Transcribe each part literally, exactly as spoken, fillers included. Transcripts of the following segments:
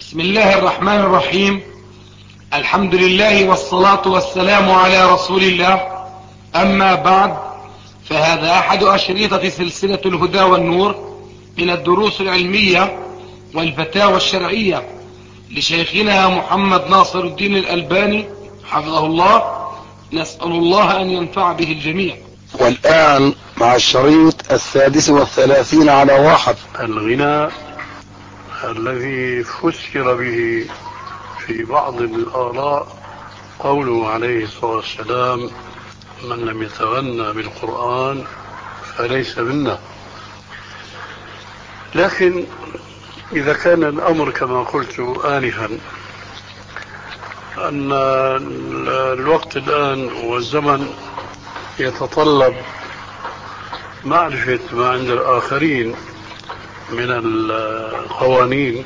بسم الله الرحمن الرحيم. الحمد لله والصلاة والسلام على رسول الله. أما بعد، فهذا أحد أشريطة سلسلة الهدى والنور من الدروس العلمية والفتاوى الشرعية لشيخنا محمد ناصر الدين الألباني حفظه الله. نسأل الله أن ينفع به الجميع. والآن مع الشريط السادس والثلاثين على واحد. الغناء الذي فسر به في بعض الآراء قوله عليه الصلاة والسلام: من لم يتغنى بالقرآن فليس منا. لكن إذا كان الأمر كما قلت آنفا أن الوقت الآن والزمن يتطلب معرفة ما عند الآخرين من القوانين،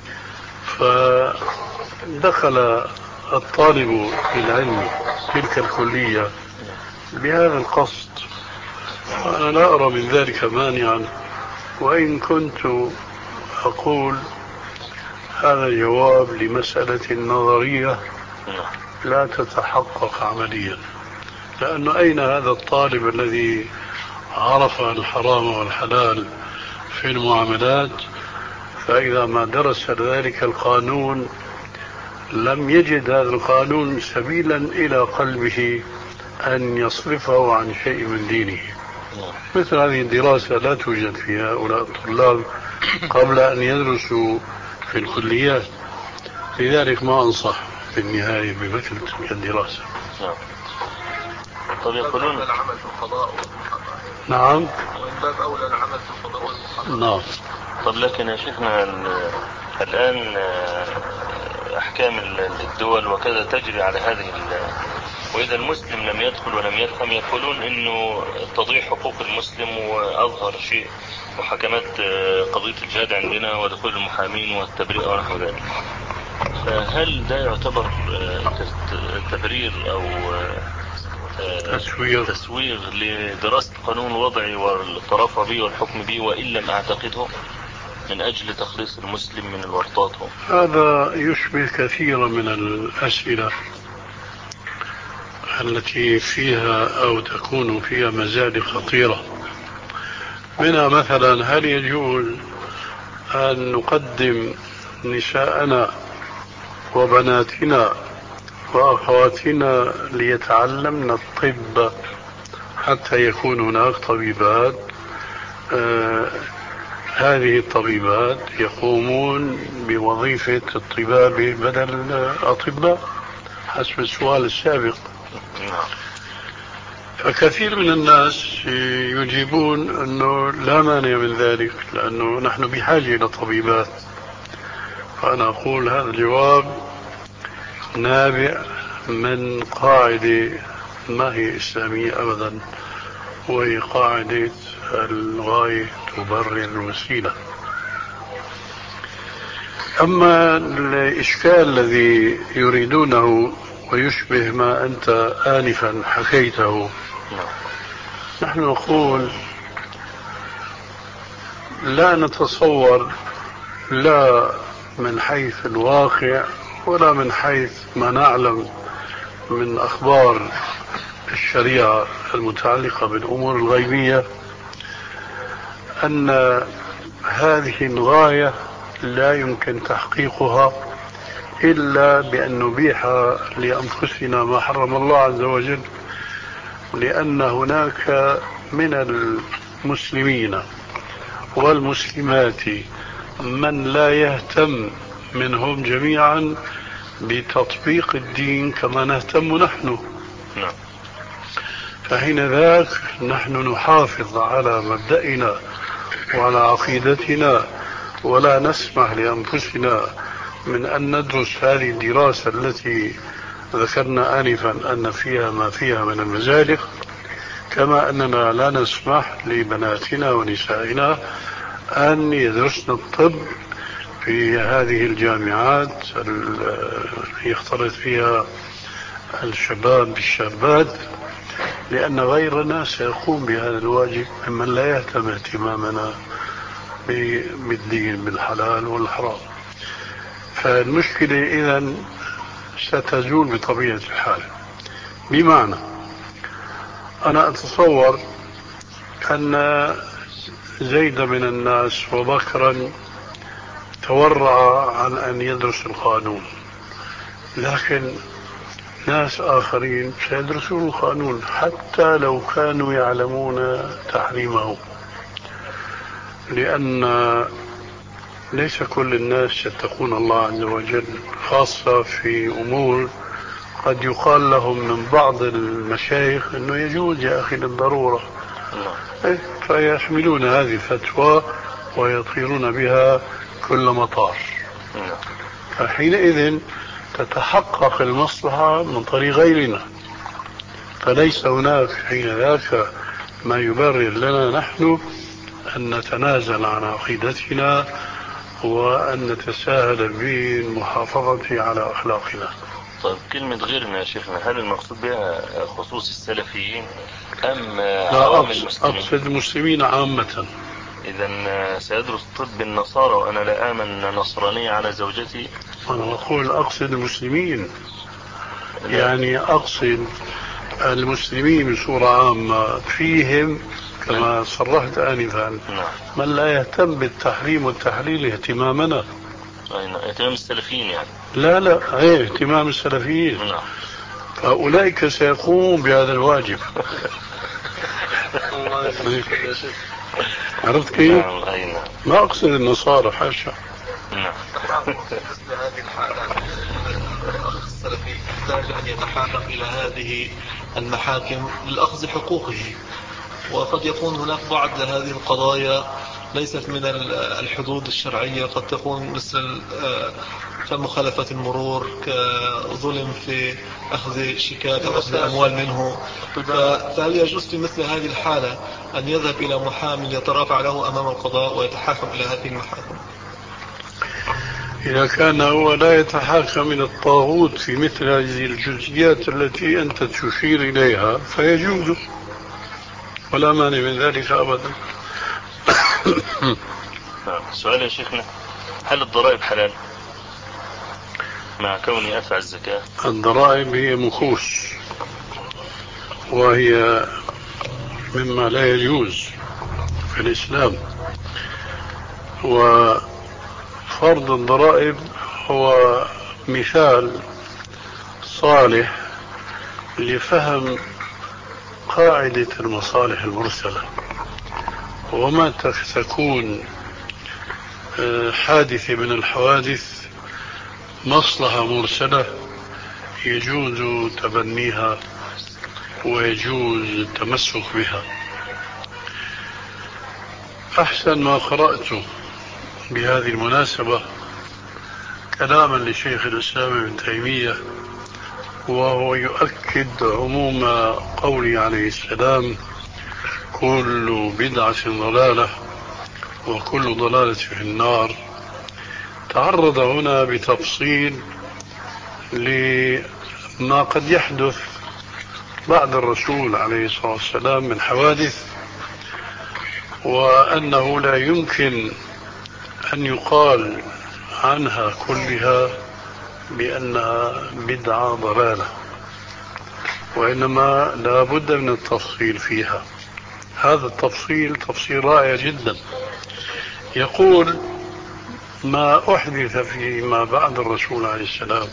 فدخل الطالب العلم تلك الكلية بهذا القصد. أنا لا أرى من ذلك مانعا، وإن كنت أقول هذا جواب لمسألة نظرية لا تتحقق عمليا، لأنه أين هذا الطالب الذي عرف الحرام والحلال في المعاملات، فإذا ما درس ذلك القانون لم يجد هذا القانون سبيلا إلى قلبه أن يصرفه عن شيء من دينه. مثل هذه الدراسة لا توجد في هؤلاء الطلاب قبل أن يدرسوا في الكليات، لذلك ما أنصح في النهاية بمثل تلك الدراسة. طب يقولون العمل في القضاء. نعم، ومن باب أولى العمل في القضاء والمحاكمة. نعم. طب لكن يا شيخنا الآن أحكام الدول وكذا تجري على هذه، وإذا المسلم لم يدخل ولم يفهم يقولون إنه تضيع حقوق المسلم، وأظهر شيء محاكمات قضية الجهاد عندنا ودخول المحامين والتبرئة ونحو ذلك. فهل ده يعتبر تبرير أو تسويغ تسويغ لدراسة القانون الوضعي والطرافة به والحكم به، وإن لم أعتقده من أجل تخليص المسلم من الورطات؟ هذا يشبه كثيرا من الأسئلة التي فيها أو تكون فيها مزاد خطيرة، منها مثلا: هل يجوز أن نقدم نساءنا وبناتنا وأخواتنا ليتعلمن الطب حتى يكون هناك طبيبات؟ آه هذه الطبيبات يقومون بوظيفة الطباب بدل الأطباء حسب السؤال السابق. فكثير من الناس يجيبون أنه لا مانع من ذلك، لأنه نحن بحاجة إلى طبيبات. فأنا أقول هذا الجواب نابع من قاعدة ما هي إسلامية أبدا، وهي قاعدة الغاية تبرر الوسيلة. أما الإشكال الذي يريدونه ويشبه ما أنت آنفا حكيته، نحن نقول لا نتصور لا من حيث الواقع ولا من حيث ما نعلم من أخبار الشريعة المتعلقة بالأمور الغيبية أن هذه الغاية لا يمكن تحقيقها إلا بأن نبيح لأنفسنا ما حرم الله عز وجل، لأن هناك من المسلمين والمسلمات من لا يهتم منهم جميعا بتطبيق الدين كما نهتم نحن. فحين ذاك نحن نحافظ على مبدأنا وعلى عقيدتنا، ولا نسمح لأنفسنا من أن ندرس هذه الدراسة التي ذكرنا آنفا أن فيها ما فيها من المزالق، كما أننا لا نسمح لبناتنا ونسائنا أن يدرسن الطب في هذه الجامعات يختلط فيها الشباب بالشابات، لأن غيرنا سيقوم بهذا الواجب ممن لا يهتم اهتمامنا بالدين بالحلال والحرام. فالمشكلة إذن ستزول بطبيعة الحال. بمعنى أنا أتصور أن زيد من الناس وبكرا تورع عن أن يدرس القانون، لكن ناس آخرين سيدرسون القانون حتى لو كانوا يعلمون تحريمه، لأن ليس كل الناس يتقون الله عز وجل، خاصة في أمور قد يقال لهم من بعض المشايخ أنه يجوز يا أخي للضرورة، فيحملون هذه الفتوى ويطيرون بها كل مطار. فحينئذ تتحقق المصلحة من طريق غيرنا، فليس هناك حين ذاك ما يبرر لنا نحن أن نتنازل عن عقيدتنا وأن نتساهل بالمحافظة على أخلاقنا. طيب كلمة غيرنا يا شيخنا، هل المقصود بها خصوص السلفيين أم لا، عوام أقصد, المسلمين؟ أقصد المسلمين عامة. إذا سيدرس طب النصارى وأنا لا آمن نصرانية على زوجتي؟ أنا أقول أقصد المسلمين، يعني أقصد المسلمين بصورة عامة، فيهم كما صرحت آنفا من لا يهتم بالتحريم والتحليل اهتمامنا. اهتمام السلفيين يعني؟ لا لا ايه اهتمام السلفيين. نعم. فأولئك سيقومون بهذا الواجب. عرفت كيف؟ ما أقصد النصارى حاشا. نعم. مثل هذه الحالة الأخ السلفي يحتاج أن يتحاكم إلى هذه المحاكم لأخذ حقوقه، وقد يكون هناك بعض هذه القضايا ليست من الحدود الشرعية، قد تكون مثل كمخالفة المرور، كظلم في أخذ شيكات أو أخذ أموال منه. فهل يجوز في مثل هذه الحالة أن يذهب إلى محامي يترافع له أمام القضاء ويتحاكم إلى هذه المحاكم؟ إذا كان هو لا يتحاكم إلى الطاغوت في مثل هذه الجزئيات التي أنت تشير إليها فيجوز، ولا مانع من ذلك أبدا. سؤال يا شيخنا، هل الضرائب حلال مع كوني أدفع الزكاة؟ الضرائب هي مخوص، وهي مما لا يجوز في الإسلام، وفرض الضرائب هو مثال صالح لفهم قاعدة المصالح المرسلة، وما تكون حادثة من الحوادث مصلحة مرسلة يجوز تبنيها ويجوز التمسك بها. أحسن ما قرأته بهذه المناسبة كلاما لشيخ الإسلام ابن تيمية، وهو يؤكد عموم قوله عليه السلام: كل بدعة ضلالة وكل ضلالة في النار. تعرض هنا بتفصيل لما قد يحدث بعد الرسول عليه الصلاة والسلام من حوادث، وأنه لا يمكن أن يقال عنها كلها بأنها بدعة ضلالة، وإنما لا بد من التفصيل فيها. هذا التفصيل تفصيل رائع جدا. يقول: ما أحدث فيما بعد الرسول عليه السلام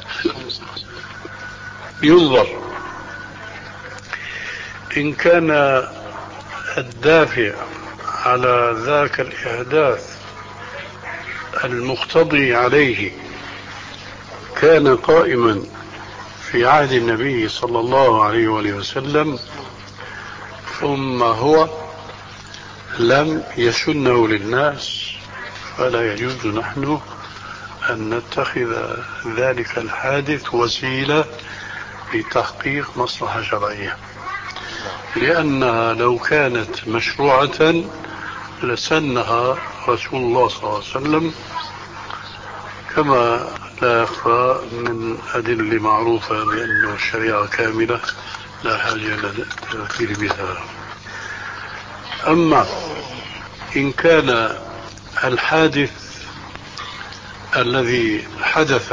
ينظر إن كان الدافع على ذاك الإحداث المقتضي عليه كان قائما في عهد النبي صلى الله عليه وآله وسلم، ثم هو لم يسنه للناس، فلا يجوز نحن أن نتخذ ذلك الحادث وسيلة لتحقيق مصلحة شرعية، لأنها لو كانت مشروعة لسنها رسول الله صلى الله عليه وسلم، كما لا يخفى من أدلة معروفة بأن الشريعة كاملة لا حاجة إلى التذكير بها. أما إن كان الحادث الذي حدث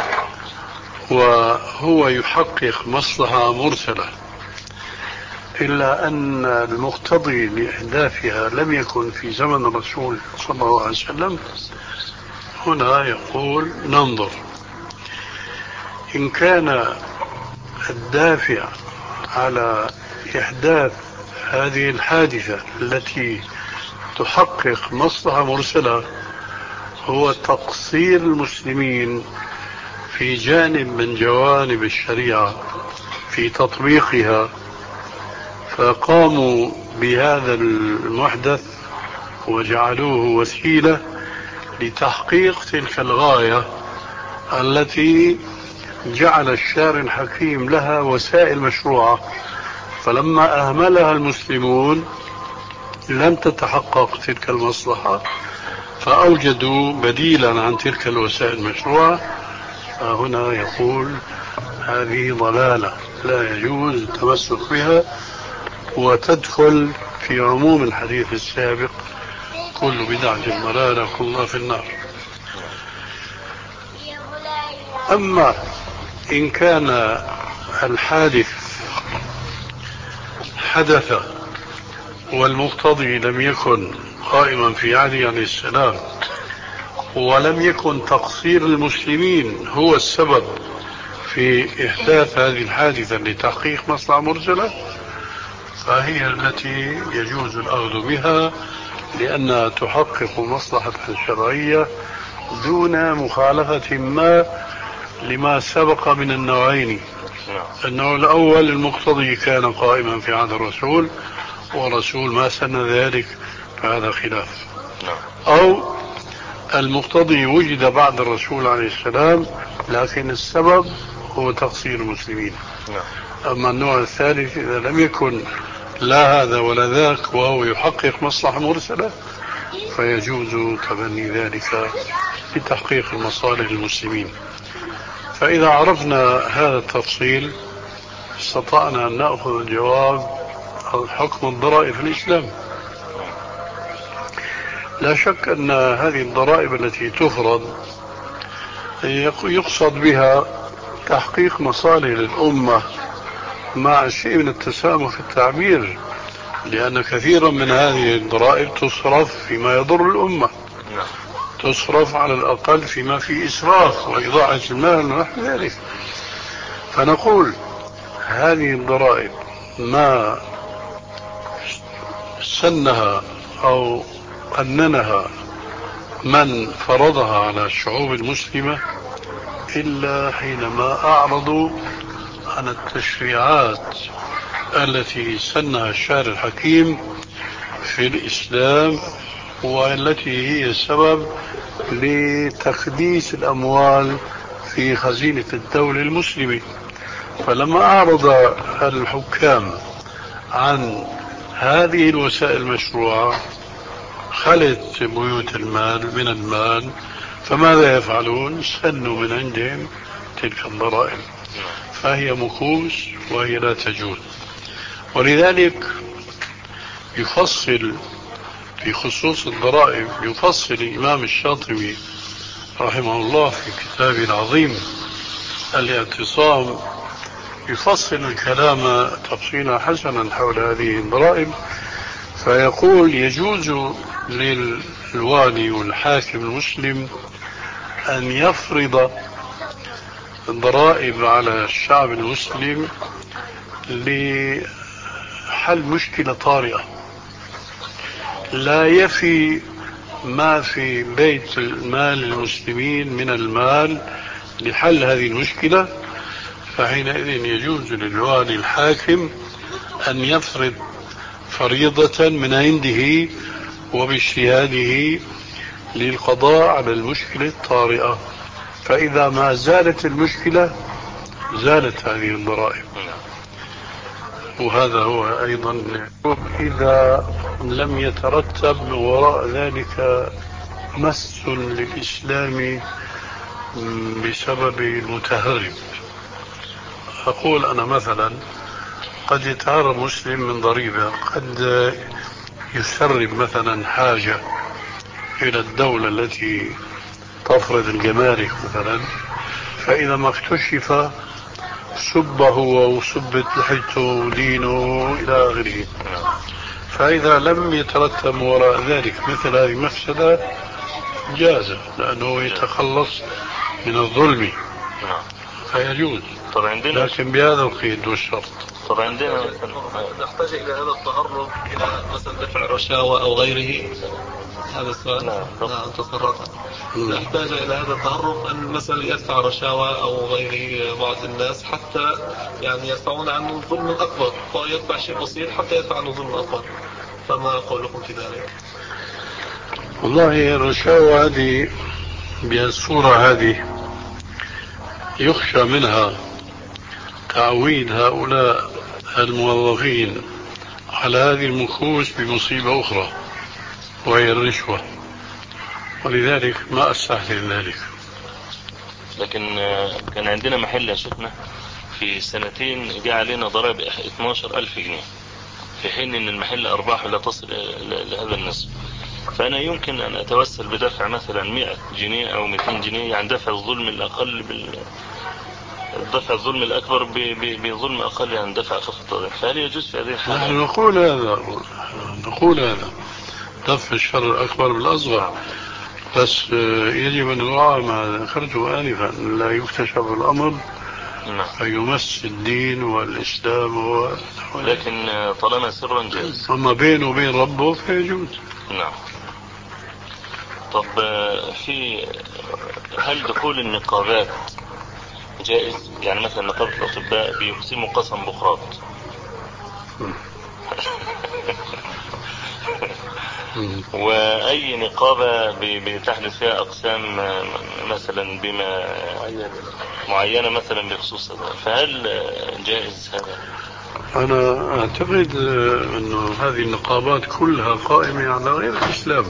وهو يحقق مصلحة مرسلة، إلا أن المقتضي لإحداثها لم يكن في زمن الرسول صلى الله عليه وسلم، هنا يقول ننظر. إن كان الدافع على إحداث هذه الحادثة التي تحقق مصلحة مرسلة هو تقصير المسلمين في جانب من جوانب الشريعة في تطبيقها، فقاموا بهذا المحدث وجعلوه وسيلة لتحقيق تلك الغاية التي جعل الشارع الحكيم لها وسائل مشروعة، فلما أهملها المسلمون لم تتحقق تلك المصلحة، فأوجدوا بديلا عن تلك الوسائل المشروعة. فهنا يقول هذه ضلالة لا يجوز التمسك بها، وتدخل في عموم الحديث السابق كل بدعة ضلالة كلها في النار. أما إن كان الحادث حدث والمقتضي لم يكن قائما في علي عليه السلام، ولم يكن تقصير المسلمين هو السبب في إحداث هذه الحادثة لتحقيق مصلحة مرسلة، فهي التي يجوز الأخذ بها، لأنها تحقق مصلحة شرعية دون مخالفة ما لما سبق من النوعين. النوع الأول المقتضي كان قائما في عهد الرسول ورسول ما سن ذلك، فهذا خلاف. أو المقتضي وجد بعد الرسول عليه السلام لكن السبب هو تقصير المسلمين. أما النوع الثالث إذا لم يكن لا هذا ولا ذاك وهو يحقق مصلحة مرسلة فيجوز تبني ذلك لتحقيق المصالح للمسلمين. فإذا عرفنا هذا التفصيل استطعنا أن نأخذ الجواب عن حكم الضرائب في الإسلام. لا شك أن هذه الضرائب التي تفرض يقصد بها تحقيق مصالح للأمة مع شيء من التسامح في التعبير، لأن كثيرا من هذه الضرائب تصرف فيما يضر الأمة، تصرف على الأقل فيما فيه إسراف وإضاعة المال ونحو ذلك. فنقول هذه الضرائب ما سنها أو قننها من فرضها على الشعوب المسلمة إلا حينما أعرضوا عن التشريعات التي سنها الشارع الحكيم في الإسلام، والتي هي سبب لتخديس الأموال في خزينة الدولة المسلمة. فلما أعرض الحكام عن هذه الوسائل المشروعة خلت بيوت المال من المال، فماذا يفعلون؟ سنوا من عندهم تلك الضرائب، فهي مكوس وهي لا تجوز. ولذلك يفصل في خصوص الضرائب، يفصل الإمام الشاطبي رحمه الله في كتابه العظيم الاعتصام، يفصل الكلام تفصيلا حسنا حول هذه الضرائب، فيقول يجوز للوالي والحاكم المسلم أن يفرض الضرائب على الشعب المسلم لحل مشكلة طارئة لا يفي ما في بيت المال المسلمين من المال لحل هذه المشكلة، فحينئذ يجوز للوالي الحاكم أن يفرض فريضة من عنده وباجتهاده للقضاء على المشكلة الطارئة، فإذا ما زالت المشكلة زالت هذه الضرائب. وهذا هو أيضا إذا لم يترتب من وراء ذلك مس للإسلام بسبب المتهرب. أقول أنا مثلا قد يتهرب مسلم من ضريبة، قد يسرب مثلا حاجة إلى الدولة التي تفرض الجمارك مثلا، فإذا ما اكتشف سب هو وسبت لحيته ودينه إلى آخره. فإذا لم يترتب وراء ذلك مثل هذه المفسدة جاز، لأنه يتخلص من الظلم فيجوز. لكن بهذا القيد والشرط. طبعا عندنا نحتاج إلى هذا التهرب إلى مثلا دفع رشاوى أو غيره. هذا السؤال. نعم. نعم تصرفت. نحتاج إلى هذا التهرب أن مثلا يدفع رشاوى أو غيره بعض الناس حتى يعني يدفعون عنه الظلم الأكبر، فيدفع شيء بسيط حتى يدفع عنه الظلم الأكبر. فما قولكم في ذلك؟ والله الرشاوى هذه بالصورة هذه يخشى منها تعويد هؤلاء الموظفين على هذه المكوس بمصيبة أخرى وهي الرشوة، ولذلك ما أستحسن ذلك. لكن كان عندنا محل يا شيخنا في سنتين جاء علينا ضرائب اثناشر ألف جنيه، في حين ان المحل ارباحه لا تصل لهذا النصف. فانا يمكن ان اتوسل بدفع مثلا مئة جنيه او مئتين جنيه، يعني دفع الظلم الاقل بال دفع الظلم الاكبر بظلم اقل عن دفع اخف الضرائب. فهل يجوز في هذه الحالة؟ نحن نقول هذا نقول هذا دفع الشر الاكبر بالاصغر، بس يجب ان نراعي ما ذكرته انفا، لا يكتشف الامر فيمس الدين والاسلام هو. لكن طالما سرا جائز، اما بينه وبين ربه فيجوز. نعم. طب في هل دخول النقابات جائز؟ يعني مثلا نقابة الأطباء بيقسموا قسم بقراط وأي نقابة بتحدث فيها أقسام مثلا بما معينة مثلا بخصوص هذا، فهل جائز هذا؟ أنا أعتقد أن هذه النقابات كلها قائمة على غير الإسلام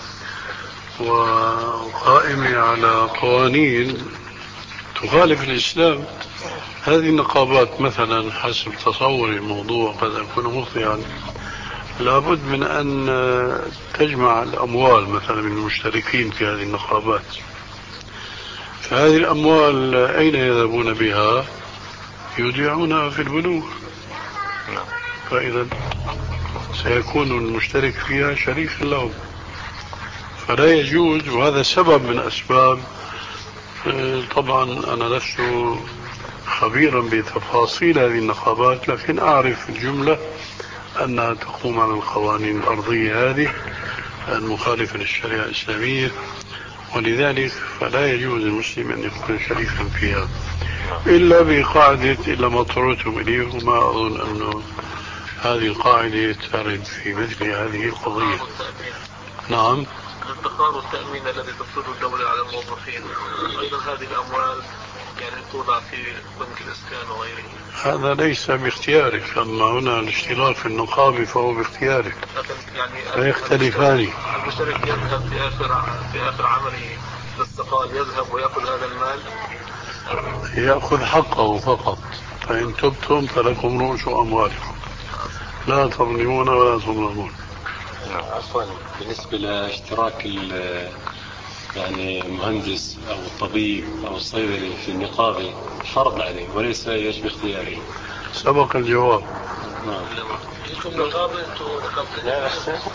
وقائمة على قوانين تخالف الإسلام. هذه النقابات مثلا حسب تصوري الموضوع قد أكون مخطئا، لابد من أن تجمع الأموال مثلا من المشتركين في هذه النقابات. فهذه الأموال أين يذهبون بها؟ يودعونها في البنوك، فإذا سيكون المشترك فيها شريكا لهم، فلا يجوز. وهذا سبب من أسباب، طبعا أنا لست خبيرا بتفاصيل هذه النقابات، لكن أعرف في الجملة أنها تقوم على القوانين الأرضية هذه المخالفة للشريعة الإسلامية، ولذلك فلا يجوز المسلم أن يكون شريكا فيها إلا بقاعدة إلا ما اضطررتم إليه، وما أظن أنه هذه القاعدة ترد في مثل هذه القضية. نعم. الادخار والتأمين الذي تفرضه الدولة على الموظفين، أيضا هذه الأموال يعني توضع في بنك الإسكان وغيره. هذا ليس باختيارك، أما هنا الاشتراك في النقابة فهو باختيارك، يعني يختلفان. المشترك يذهب في آخر في آخر عمله للسقال، يذهب ويأخذ هذا المال، يأخذ حقه فقط. فإن تبتم فلكم رؤوس أموالكم لا تظلمون ولا تظلمون. عفوا، بالنسبة لاشتراك يعني المهندس أو الطبيب أو الصيدلي في النقابة فرض عليه وليس ايش باختياره. سبق الجواب. نعم. انتم نقابة انتم لا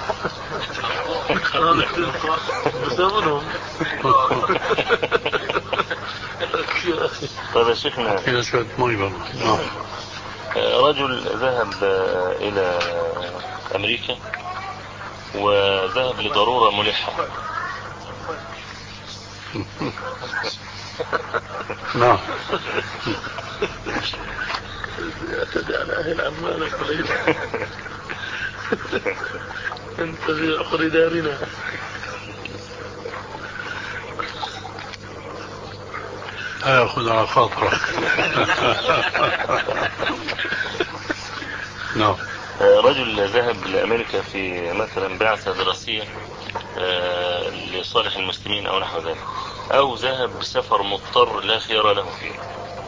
بسببهم. طيب يا شيخنا، رجل ذهب إلى أمريكا وذهب لضرورة ملحة. نعم. اعتدي على أهل عمالك قليلا. أنت في عقر دارنا. أخذ على خاطرك. نعم. رجل ذهب لأمريكا في مثلا بعثة دراسية لصالح المسلمين أو نحو ذلك، أو ذهب بسفر مضطر لا خيار له فيه،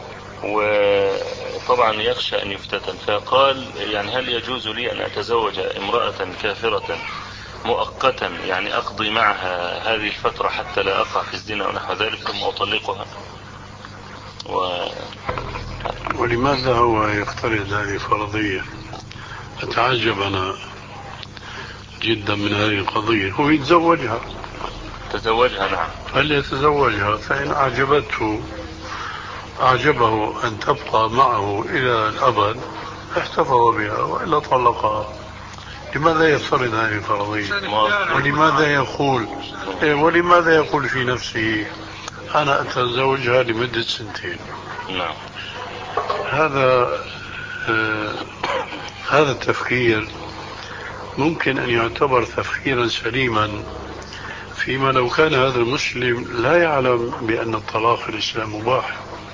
وطبعا يخشى أن يفتتن، فقال يعني هل يجوز لي أن أتزوج امرأة كافرة مؤقتا يعني أقضي معها هذه الفترة حتى لا أقع في الزنا ونحو ذلك ثم أطلقها؟ و... ولماذا هو يفترض هذه فرضية؟ أتعجب أنا جدا من هذه القضية. هو يتزوجها، تزوجها نعم، فليتزوجها، فإن أعجبته أعجبه أن تبقى معه إلى الأبد احتفظ بها، وإلا طلقها. لماذا يفترض هذه الفرضية؟ ولماذا يقول ولماذا يقول في نفسه أنا أتزوجها لمدة سنتين؟ نعم. هذا آه هذا التفكير ممكن أن يعتبر تفكيرا سليما فيما لو كان هذا المسلم لا يعلم بأن الطلاق في الإسلام مباح،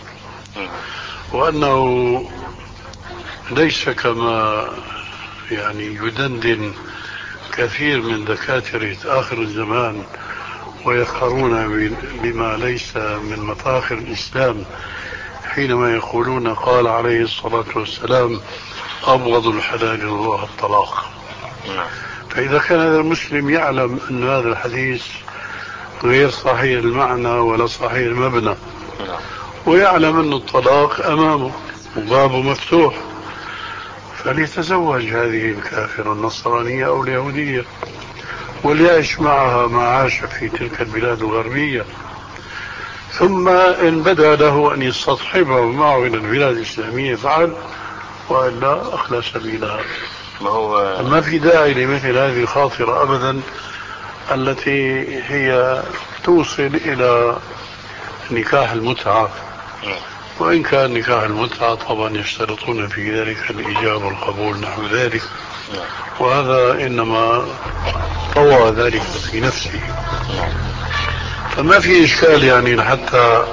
وأنه ليس كما يعني يدندن كثير من دكاترة آخر الزمان ويفخرون بما ليس من مفاخر الإسلام حينما يقولون قال عليه الصلاة والسلام أبغض الحلال إلى الله الطلاق. فإذا كان هذا المسلم يعلم أن هذا الحديث غير صحيح المعنى ولا صحيح المبنى، ويعلم أن الطلاق أمامه وبابه مفتوح، فليتزوج هذه الكافرة النصرانية أو اليهودية وليعيش معها ما عاش في تلك البلاد الغربية، ثم إن بدا له أن يستصحبه معه إلى البلاد الإسلامية فعل، وإلا أخلى سبيلها. ما هو ما في داعي لمثل هذه الخاطرة أبدا التي هي توصل إلى نكاح المتعة، وإن كان نكاح المتعة طبعا يشترطون في ذلك الإجابة والقبول نحو ذلك، وهذا إنما طوى ذلك في نفسه. فما في إشكال يعني حتى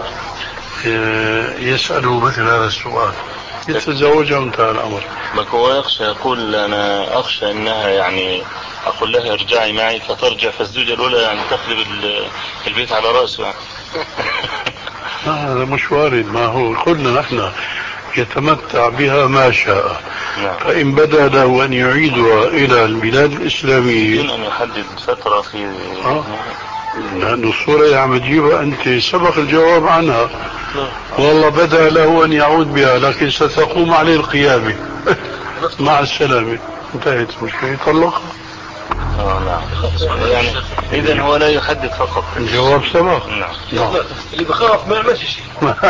يسألوا مثل هذا السؤال، يتزوجها وانتهى الأمر. ما هو يخشى، يقول أنا أخشى أنها يعني أقول لها ارجعي معي فترجع فالزوجة الأولى يعني تقلب البيت على رأسه يعني. هذا مش وارد، ما هو قلنا نحن يتمتع بها ما شاء. نعم. فإن بدا له أن يعيدها إلى البلاد الإسلامية يمكن أن يحدد فترة في آه. لأن الصورة يا عم تجيبها أنت سبق الجواب عنها. والله بدا له أن يعود بها لكن ستقوم عليه القيامة مع السلامة، انتهت المشكلة، يطلقها. اه نعم. يعني إذن هو لا يحدد فقط، الجواب سبق. نعم. نعم. اللي بخاف ما يعملش شيء.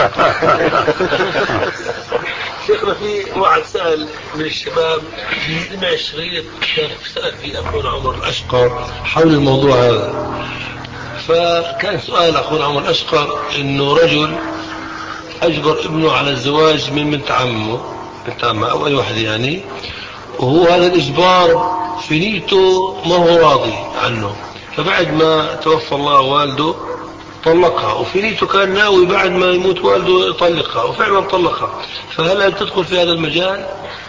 شيخنا في واحد سأل من الشباب سمع شريط كان سأل فيه أخونا عمر الأشقر حول الموضوع هذا، فكان سؤال أخونا عمر الأشقر إنه رجل أجبر ابنه على الزواج من بنت عمه بنت عمه أو أي واحد يعني، وهو هذا الإجبار في نيته ما هو راضي عنه، فبعد ما توفى الله والده طلقها، وفي نيته كان ناوي بعد ما يموت والده يطلقها وفعلا طلقها. فهل أن تدخل في هذا المجال؟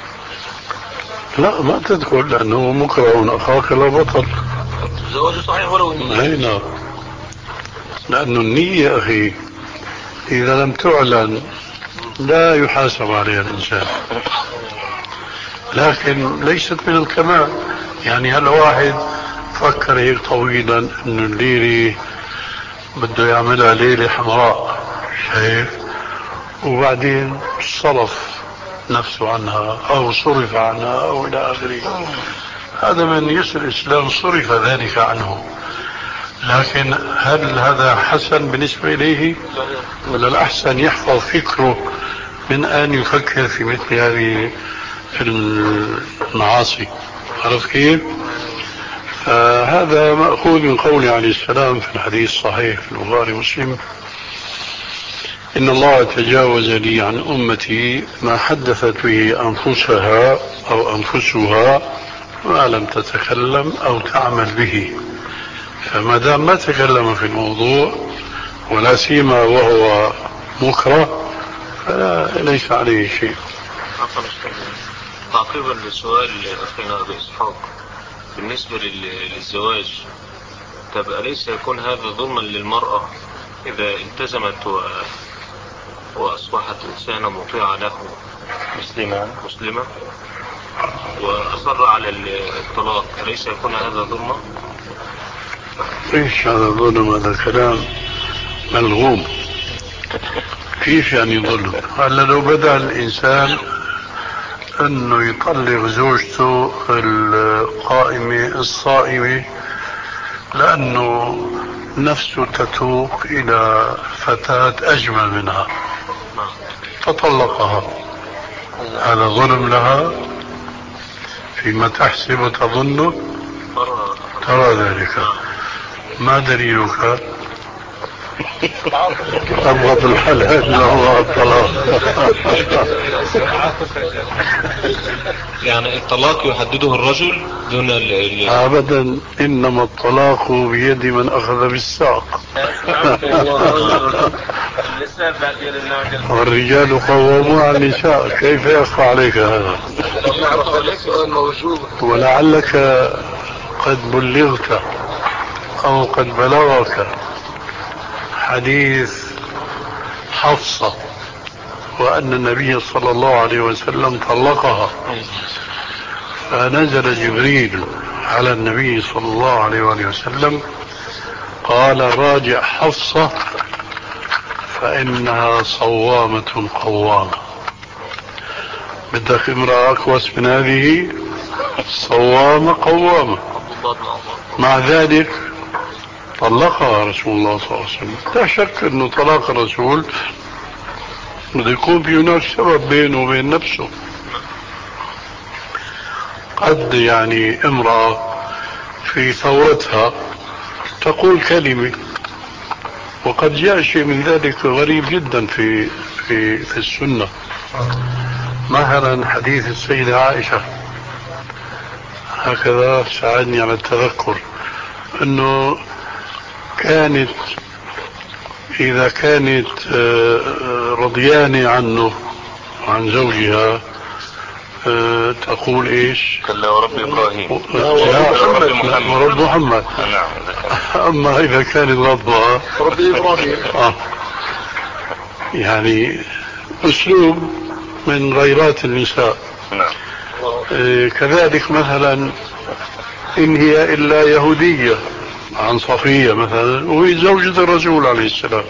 لا ما تدخل، لأنه مكره أخاك لا بطل. زواجه صحيح ولو نعم. لأن النية أخي إذا لم تعلن لا يحاسب عليها الإنسان، لكن ليست من الكمال. يعني هل واحد فكر هيك طويلا إنه الليلة بده يعملها ليلة حمراء شايف، وبعدين صرف نفسه عنها أو صرف عنها أو إلى آخره، هذا من يسر الإسلام صرف ذلك عنه. لكن هل هذا حسن بالنسبة إليه؟ ولا الأحسن يحفظ فكره من أن يفكر في مثل هذه المعاصي؟ عرفت كيف؟ فهذا مأخوذ من قوله عليه السلام في الحديث الصحيح في البخاري ومسلم: إن الله تجاوز لي عن أمتي ما حدثت به أنفسها أو أنفسها ما لم تتكلم أو تعمل به. فما دام ما تكلم في الموضوع ولا سيما وهو مكره فليس عليه شيء. تعقيبا لسؤال أخينا أبي إسحاق بالنسبة للزواج، طب أليس يكون هذا ظلما للمرأة إذا التزمت و... وأصبحت إنسانة مطيعة له مسلمة مسلمة وأصر على الطلاق أليس يكون هذا ظلما؟ ايش هذا ظلم؟ هذا كلام ملغوم. كيف يعني ظلم؟ هلا لو بدأ الإنسان أنه يطلق زوجته القائمة الصائمة لأنه نفسه تتوق إلى فتاة أجمل منها فطلقها، هذا ظلم لها فيما تحسب وتظن؟ ترى ذلك. ما دليلك؟ أبغض الحلال هو الطلاق. يعني الطلاق يحدده الرجل دون ال أبدا، إنما الطلاق بيد من أخذ بالساق. والرجال قوامون على النساء. كيف يخفى عليك هذا؟ ولعلك قد بلغت أو قد بلغك حديث حفصة وأن النبي صلى الله عليه وسلم طلقها، فنزل جبريل على النبي صلى الله عليه وسلم قال راجع حفصة فإنها صوامة قوامة. بدك امرأة أكوس من هذه؟ صوامة قوامة. مع ذلك طلقها رسول الله صلى الله عليه وسلم. لا شك أنه طلاق الرسول بده يكون في هناك سبب بينه وبين نفسه. قد يعني امرأة في ثورتها تقول كلمة، وقد جاء شيء من ذلك غريب جدا في في في السنة. مثلا حديث السيدة عائشة هكذا ساعدني على التذكر، انه كانت اذا كانت رضيانة عنه عن زوجها تقول ايش؟ كلا ورب ابراهيم. لا ورب محمد. اما اذا كانت غضبها رب ابراهيم. آه. يعني اسلوب من غيرات النساء. آه كذلك مثلا ان هي الا يهودية عن صفية مثلا وهي زوجة الرسول عليه السلام،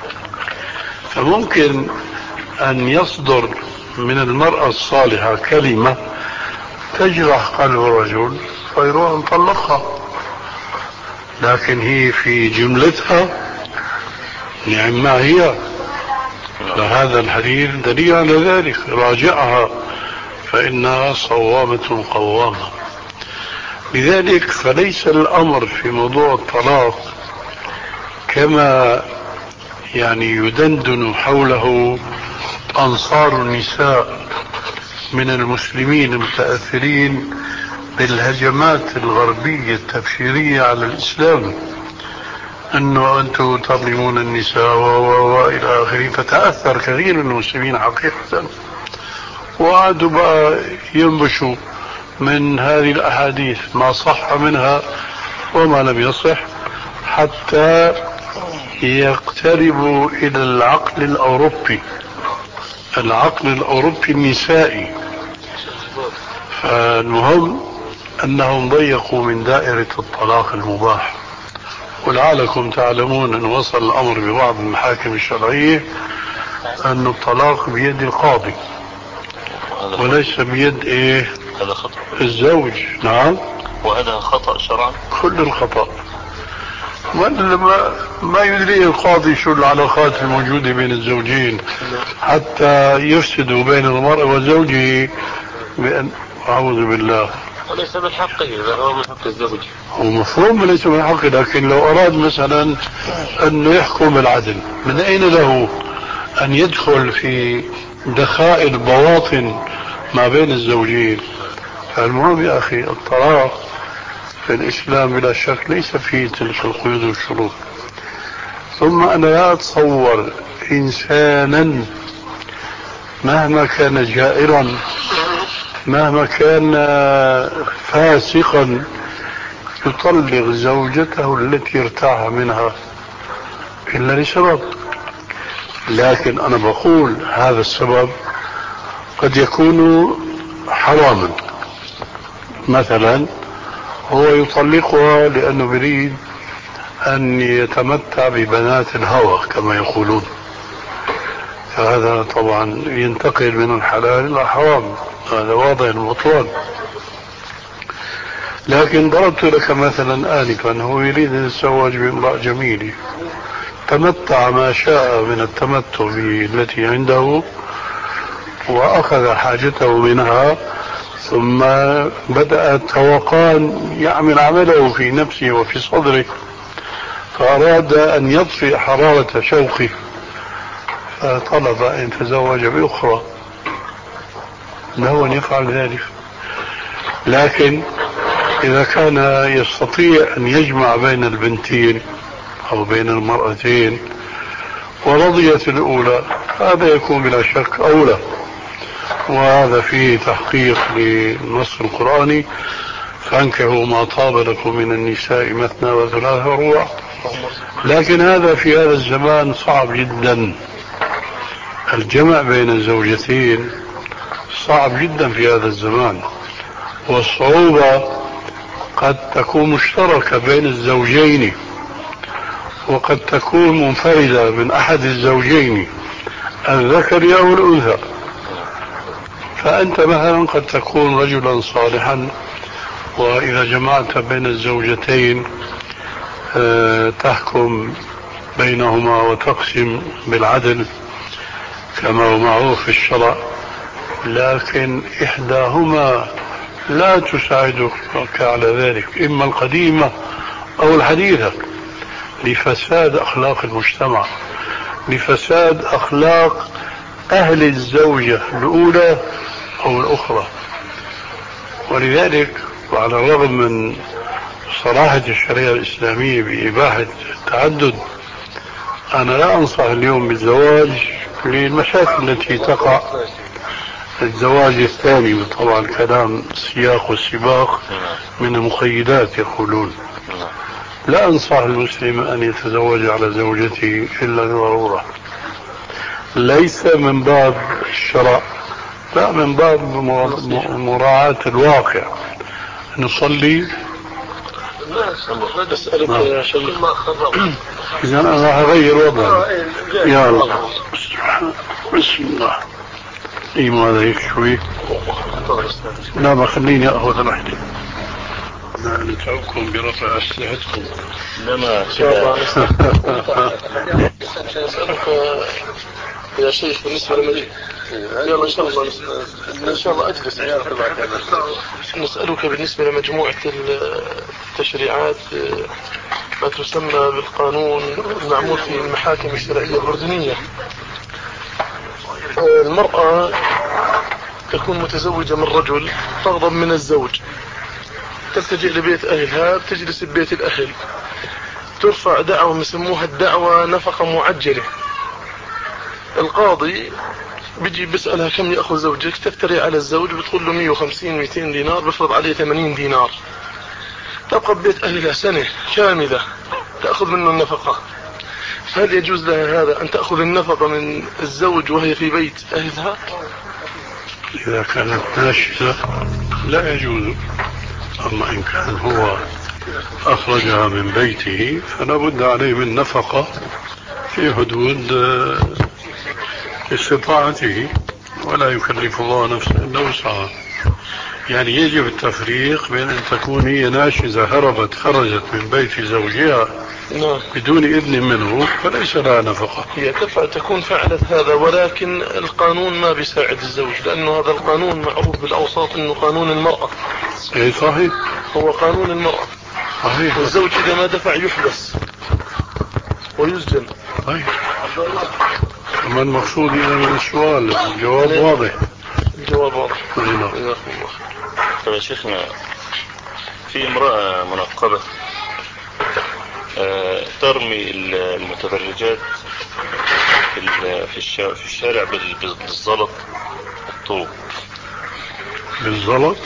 فممكن ان يصدر من المرأة الصالحة كلمة تجرح قلب الرجل فيروح نطلقها، لكن هي في جملتها نعم ما هي. فهذا الحديث دليل على ذلك، راجعها فإنها صوامة قوامة. لذلك فليس الأمر في موضوع الطلاق كما يعني يدندن حوله أنصار النساء من المسلمين المتأثرين بالهجمات الغربية التبشيرية على الإسلام، أنه أنتم تظلمون النساء وإلى آخره. فتأثر كثير من المسلمين حقيقة، وقعدوا بقى ينبشوا من هذه الأحاديث ما صح منها وما لم يصح حتى يقتربوا إلى العقل الأوروبي، العقل الأوروبي النسائي. فالمهم أنهم ضيقوا من دائرة الطلاق المباح. ولعلكم تعلمون أن وصل الأمر ببعض المحاكم الشرعية أن الطلاق بيد القاضي وليس بيد إيه؟ هذا خطأ الزوج. نعم، وهذا خطأ شرعا. كل الخطأ. ما, ما يدري القاضي شو العلاقات الموجودة بين الزوجين حتى يفسدوا بين المرأة وزوجه بأن أعوذ بالله. وليس من حقه، إذا هو من حق الزوج. هو مفهوم ليس من حقه، لكن لو أراد مثلا أنه يحكم بالعدل من أين له أن يدخل في دخائل بواطن ما بين الزوجين؟ فالمهم يا أخي الطلاق في الإسلام بلا شك ليس فيه تلك القيود والشروط. ثم أنا لا أتصور إنسانا مهما كان جائرا مهما كان فاسقا يطلق زوجته التي ارتاح منها إلا لسبب. لكن أنا بقول هذا السبب قد يكون حراما مثلا هو يطلقها لأنه يريد أن يتمتع ببنات الهوى كما يقولون، فهذا طبعا ينتقل من الحلال إلى الحرام، هذا واضح البطلان. لكن ضربت لك مثلا آنفا، هو يريد أن يتزوج بامرأة جميلة، تمتع ما شاء من التمتع التي عنده وأخذ حاجته منها، ثم بدأ التوقان يعمل عمله في نفسه وفي صدره، فأراد أن يطفئ حرارة شوقه فطلب أن يتزوج بأخرى، له أن يفعل ذلك. لكن إذا كان يستطيع أن يجمع بين البنتين أو بين المرأتين ورضيت الأولى، هذا يكون بلا شك أولى، وهذا فيه تحقيق للنص القرآني: فانكحوا ما طاب لكم من النساء مثنى وثلاث ورباع. لكن هذا في هذا الزمان صعب جدا، الجمع بين الزوجتين صعب جدا في هذا الزمان، والصعوبة قد تكون مشتركة بين الزوجين وقد تكون منفردة من أحد الزوجين الذكر أو الأنثى. فأنت مثلا قد تكون رجلا صالحا، وإذا جمعت بين الزوجتين تحكم بينهما وتقسم بالعدل كما هو معروف في الشرع، لكن إحداهما لا تساعدك على ذلك، إما القديمة أو الحديثة، لفساد أخلاق المجتمع، لفساد أخلاق أهل الزوجة الأولى أو الأخرى. ولذلك وعلى الرغم من صراحة الشريعة الإسلامية بإباحة التعدد، أنا لا أنصح اليوم بالزواج للمشاكل التي تقع. الزواج الثاني طبعا كلام سياق والسباق من المقيدات يقولون، لا أنصح المسلم أن يتزوج على زوجته إلا لضرورة، ليس من باب الشرع، لا من باب مراعاة الواقع. نصلي. أسألك يا شيخ، إذا أنا راح أغير وضعي. يا الله، بسم الله. إيه ماذا هيك شوي؟ لا ما خليني أخذ راحتي، لا نتعبكم برفع أسلحتكم. لما أسألك يا شيخ بالنسبة لمجيء، يلا إن شاء الله إن شاء الله أجلس. نسألك بالنسبة لمجموعة التشريعات ما تسمى بالقانون المعمول في المحاكم الشرعية الأردنية. المرأة تكون متزوجة من رجل، تغضب من الزوج، تلتجئ لبيت أهلها، بتجلس ببيت الأهل، ترفع دعوة يسموها الدعوة نفقة معجلة. القاضي بيجي بيسألها كم يأخذ زوجك، تفتري على الزوج بتقول له مية وخمسين مئتين دينار، بفرض عليه ثمانين دينار، تبقى ببيت أهلها سنة كاملة تأخذ منه النفقة. هل يجوز لها هذا أن تأخذ النفقة من الزوج وهي في بيت أهلها؟ إذا كانت ناشزة لا يجوز، أما إن كان هو أخرجها من بيته فلا بد عليه من نفقة في حدود استطاعته، ولا يكلف الله نفسا إلا وسعها. يعني يجب التفريق بين أن تكون هي ناشزة هربت خرجت من بيت زوجها بدون إذن منه فليس لها نفقة. هي تفعل تكون فعلت هذا، ولكن القانون ما بيساعد الزوج، لأنه هذا القانون معروف بالأوساط أنه قانون المرأة. إيه صحيح، هو قانون المرأة صحيح، والزوج إذا ما دفع يحبس ويسجن. طيب ما المقصود إذا من السؤال؟ الجواب واضح. الجواب واضح. نعم. طيب يا شيخنا، في امرأة منقبة ترمي المتبرجات في الشارع بالزلط الطوب. بالزلط؟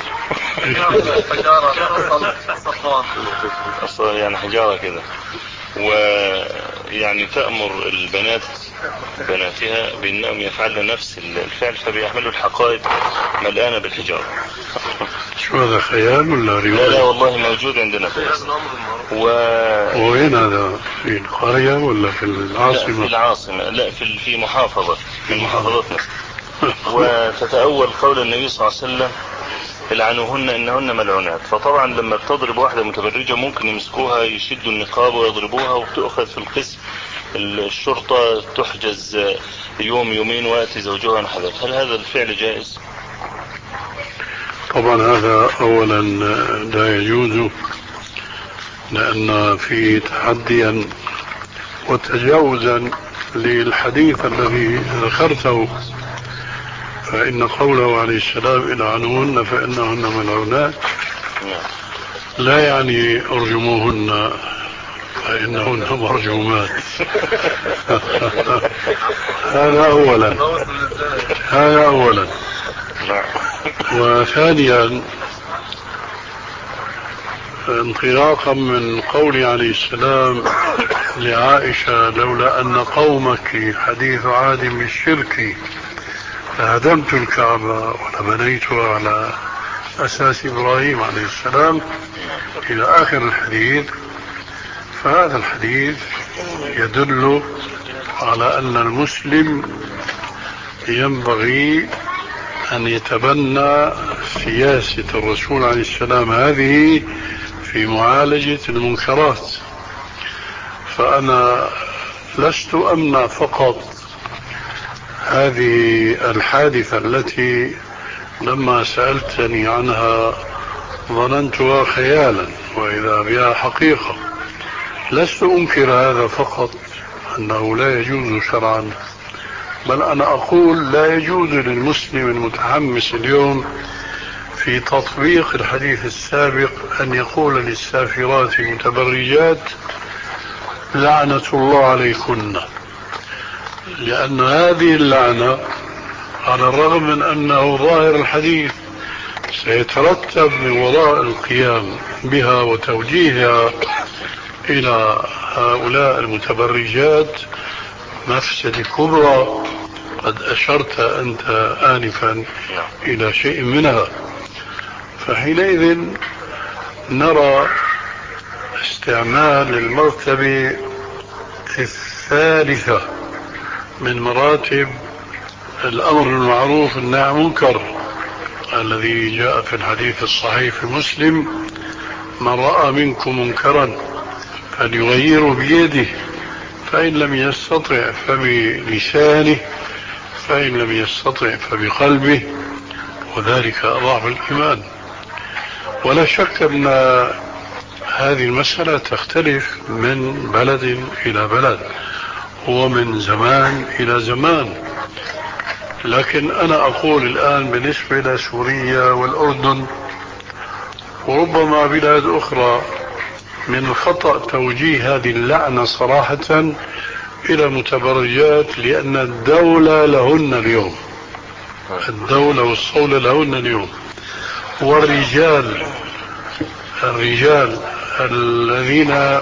يعني حجارة كده، ويعني تأمر البنات بناتها بأنهم يفعلن نفس الفعل فبيحملوا الحقائب ملآنة بالحجارة. شو هذا خيال ولا رواية؟ لا لا والله موجود عندنا في مصر. و... وين هذا؟ في القرية ولا في العاصمة؟ لا في العاصمة، لا في في محافظة من محافظات مصر. وتتأول قول النبي صلى الله عليه وسلم العنوهن إنهن ملعونات. فطبعا لما بتضرب واحدة متبرجة ممكن يمسكوها يشدوا النقاب ويضربوها وبتأخذ في القسم الشرطة تحجز يوم يومين ويأتي زوجها نحذف. هل هذا الفعل جائز؟ طبعا هذا أولا لا يجوز، لأن في تحديا وتجاوزا للحديث الذي ذكرته، فإن قوله عليه السلام العنهن فإنهن ملعونات لا يعني ارجموهن فإنهن مرجومات. هذا أولا هذا أولا وثانيا انطلاقا من قول عليه السلام لعائشة لولا أن قومك حديث عهد بالشرك لهدمت الكعبة ولبنيتها على أساس إبراهيم عليه السلام إلى آخر الحديث. فهذا الحديث يدل على أن المسلم ينبغي أن يتبنى سياسة الرسول عليه السلام هذه في معالجة المنكرات. فأنا لست أمنع فقط هذه الحادثة التي لما سألتني عنها ظننتها خيالا وإذا بها حقيقة. لست أنكر هذا فقط أنه لا يجوز شرعا، بل أنا أقول لا يجوز للمسلم المتحمس اليوم في تطبيق الحديث السابق أن يقول للسافرات المتبرجات لعنة الله عليكن، لأن هذه اللعنة على الرغم من أنه ظاهر الحديث سيترتب من وراء القيام بها وتوجيهها إلى هؤلاء المتبرجات مفسدة كبرى قد أشرت أنت آنفا إلى شيء منها. فحينئذ نرى استعمال المرتبة الثالثة من مراتب الأمر المعروف والنهي عن المنكر الذي جاء في الحديث الصحيح في مسلم: من رأى منكم منكرا فليغيره بيده، فإن لم يستطع فبلسانه، فإن لم يستطع فبقلبه، وذلك أضعف الإيمان. ولا شك أن هذه المسألة تختلف من بلد إلى بلد ومن زمان إلى زمان، لكن أنا أقول الآن بالنسبة إلى سوريا والأردن وربما بلاد أخرى من خطأ توجيه هذه اللعنة صراحة إلى متبرجات، لأن الدولة لهن اليوم، الدولة والصولة لهن اليوم، والرجال الرجال الذين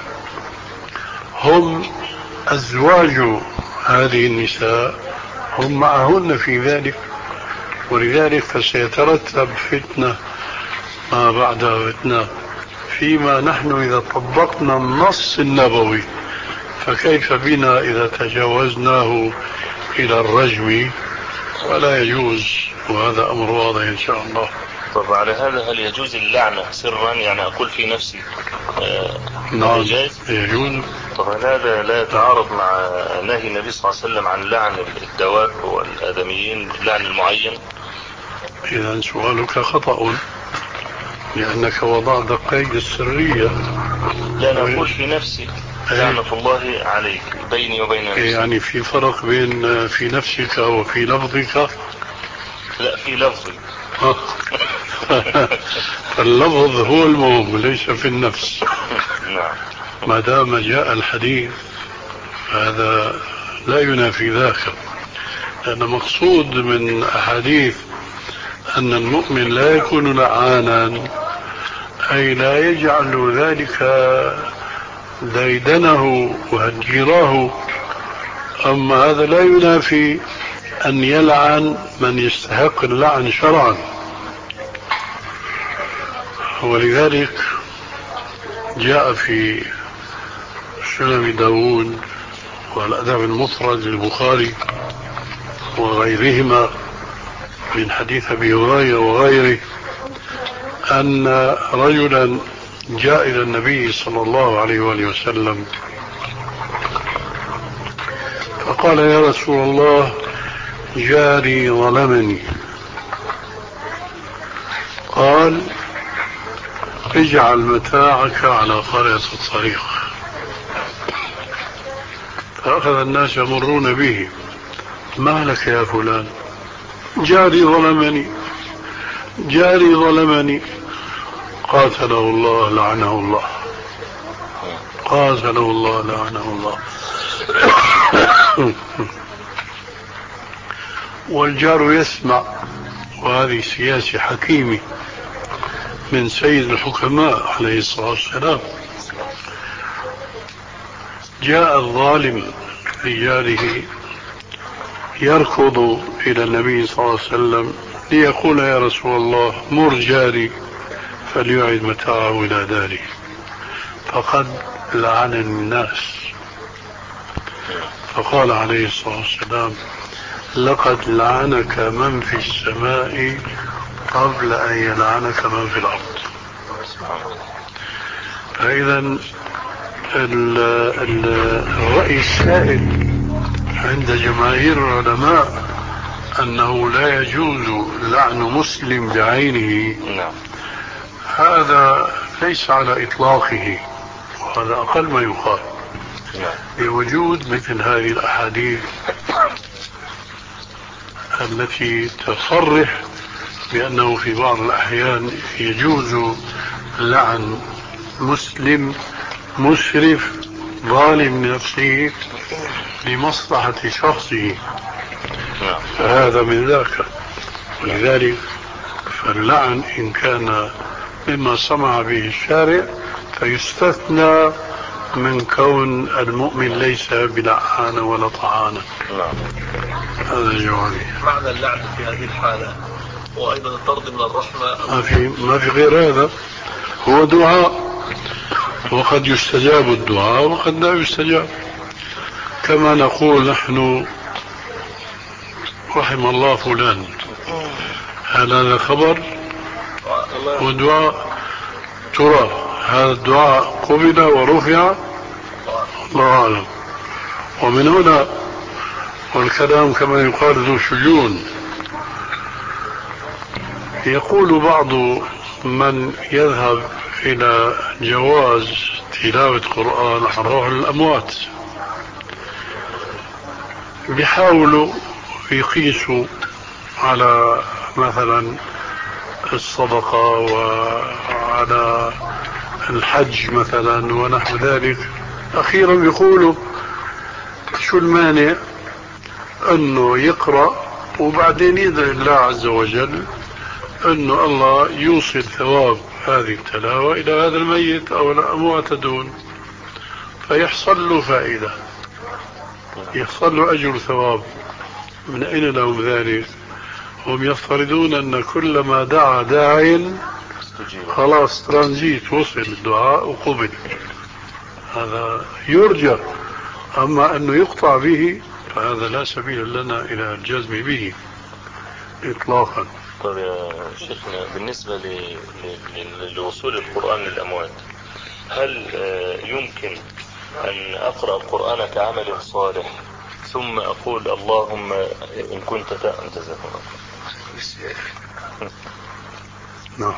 هم أزواج هذه النساء هم معهن في ذلك، ولذلك فسيترتب فتنة ما بعدها فتنة. فيما نحن إذا طبقنا النص النبوي فكيف بنا إذا تجاوزناه إلى الرجم؟ ولا يجوز، وهذا أمر واضح إن شاء الله. طب على هذا هل يجوز اللعنة سرا؟ يعني أقول في نفسي آه نعم يجوز. طب هذا لا يتعارض مع نهي النبي صلى الله عليه وسلم عن لعن الدواب والآدميين لعن المعين؟ إذا سؤالك خطأ، لأنك وضعت قيد السرية. لا أنا أقول في نفسي لعنة الله عليك بيني وبين نفسي. يعني في فرق بين في نفسك وفي لفظك؟ لا في لفظي. اللفظ هو المهم ليس في النفس. نعم. ما دام جاء الحديث هذا لا ينافي ذاك، لأن مقصود من أحاديث أن المؤمن لا يكون لعانا، أي لا يجعل ذلك ديدنه وهجيراه أما هذا لا ينافي أن يلعن من يستحق اللعن شرعا. ولذلك جاء في سنن داود والأدب المفرد للبخاري وغيرهما من حديث أبي هريرة وغيره أن رجلا جاء إلى النبي صلى الله عليه وآله وسلم فقال: يا رسول الله، جاري ظلمني. قال: اجعل متاعك على قارعة الطريق. فأخذ الناس يمرون به: ما لك يا فلان؟ جاري ظلمني، جاري ظلمني. قاتله الله لعنه الله، قاتله الله لعنه الله. والجار يسمع، وهذه سياسة حكيمة من سيد الحكماء عليه الصلاة والسلام. جاء الظالم لجاره يركض إلى النبي صلى الله عليه وسلم ليقول: يا رسول الله، مر جاري فليعد متاعه إلى داره، فقد لعن الناس. فقال عليه الصلاة والسلام: لقد لعنك من في السماء قبل أن يلعنك من في الأرض. فإذا الرأي السائد عند جماهير العلماء أنه لا يجوز لعن مسلم بعينه، هذا ليس على إطلاقه، وهذا أقل ما يقال، بوجود مثل هذه الأحاديث التي تصرح بأنه في بعض الأحيان يجوز لعن مسلم مسرف ظالم نفسه لمصلحة شخصه، فهذا من ذاك. ولذلك فاللعن إن كان مما سمع به الشارع فيستثنى من كون المؤمن ليس بلعان ولا طعانا. هذا جوابي. معنى اللعن في هذه الحالة وأيضا الطرد من الرحمة، ما في ما في غير هذا، هو دعاء، وقد يستجاب الدعاء وقد لا يستجاب. كما نقول نحن: رحم الله فلان، هل هذا خبر ودعاء؟ ترى هذا الدعاء قبل ورفع؟ الله أعلم. ومن هنا والكلام كما يقال ذو شجون. يقول بعض من يذهب إلى جواز تلاوة قرآن عن روح الأموات، بيحاولوا يقيسوا على مثلا الصدقة وعلى الحج مثلا ونحو ذلك. أخيرا بيقولوا: شو المانع أنه يقرأ وبعدين يدعي الله عز وجل أنه الله يوصل ثواب هذه التلاوة إلى هذا الميت أو الأموات دون، فيحصل له فائدة، يحصل له أجر ثواب. من أين لهم ذلك؟ هم يفترضون أن كل ما دعا داعٍ خلاص ترانزيت، وصل الدعاء وقبل. هذا يرجى، أما أنه يقطع به فهذا لا سبيل لنا إلى الجزم به إطلاقا. طيب يا شيخنا، بالنسبة لوصول القرآن للأموات، هل يمكن أن أقرأ القرآن كعمل صالح ثم أقول اللهم إن كنت تأمتزه؟ نعم.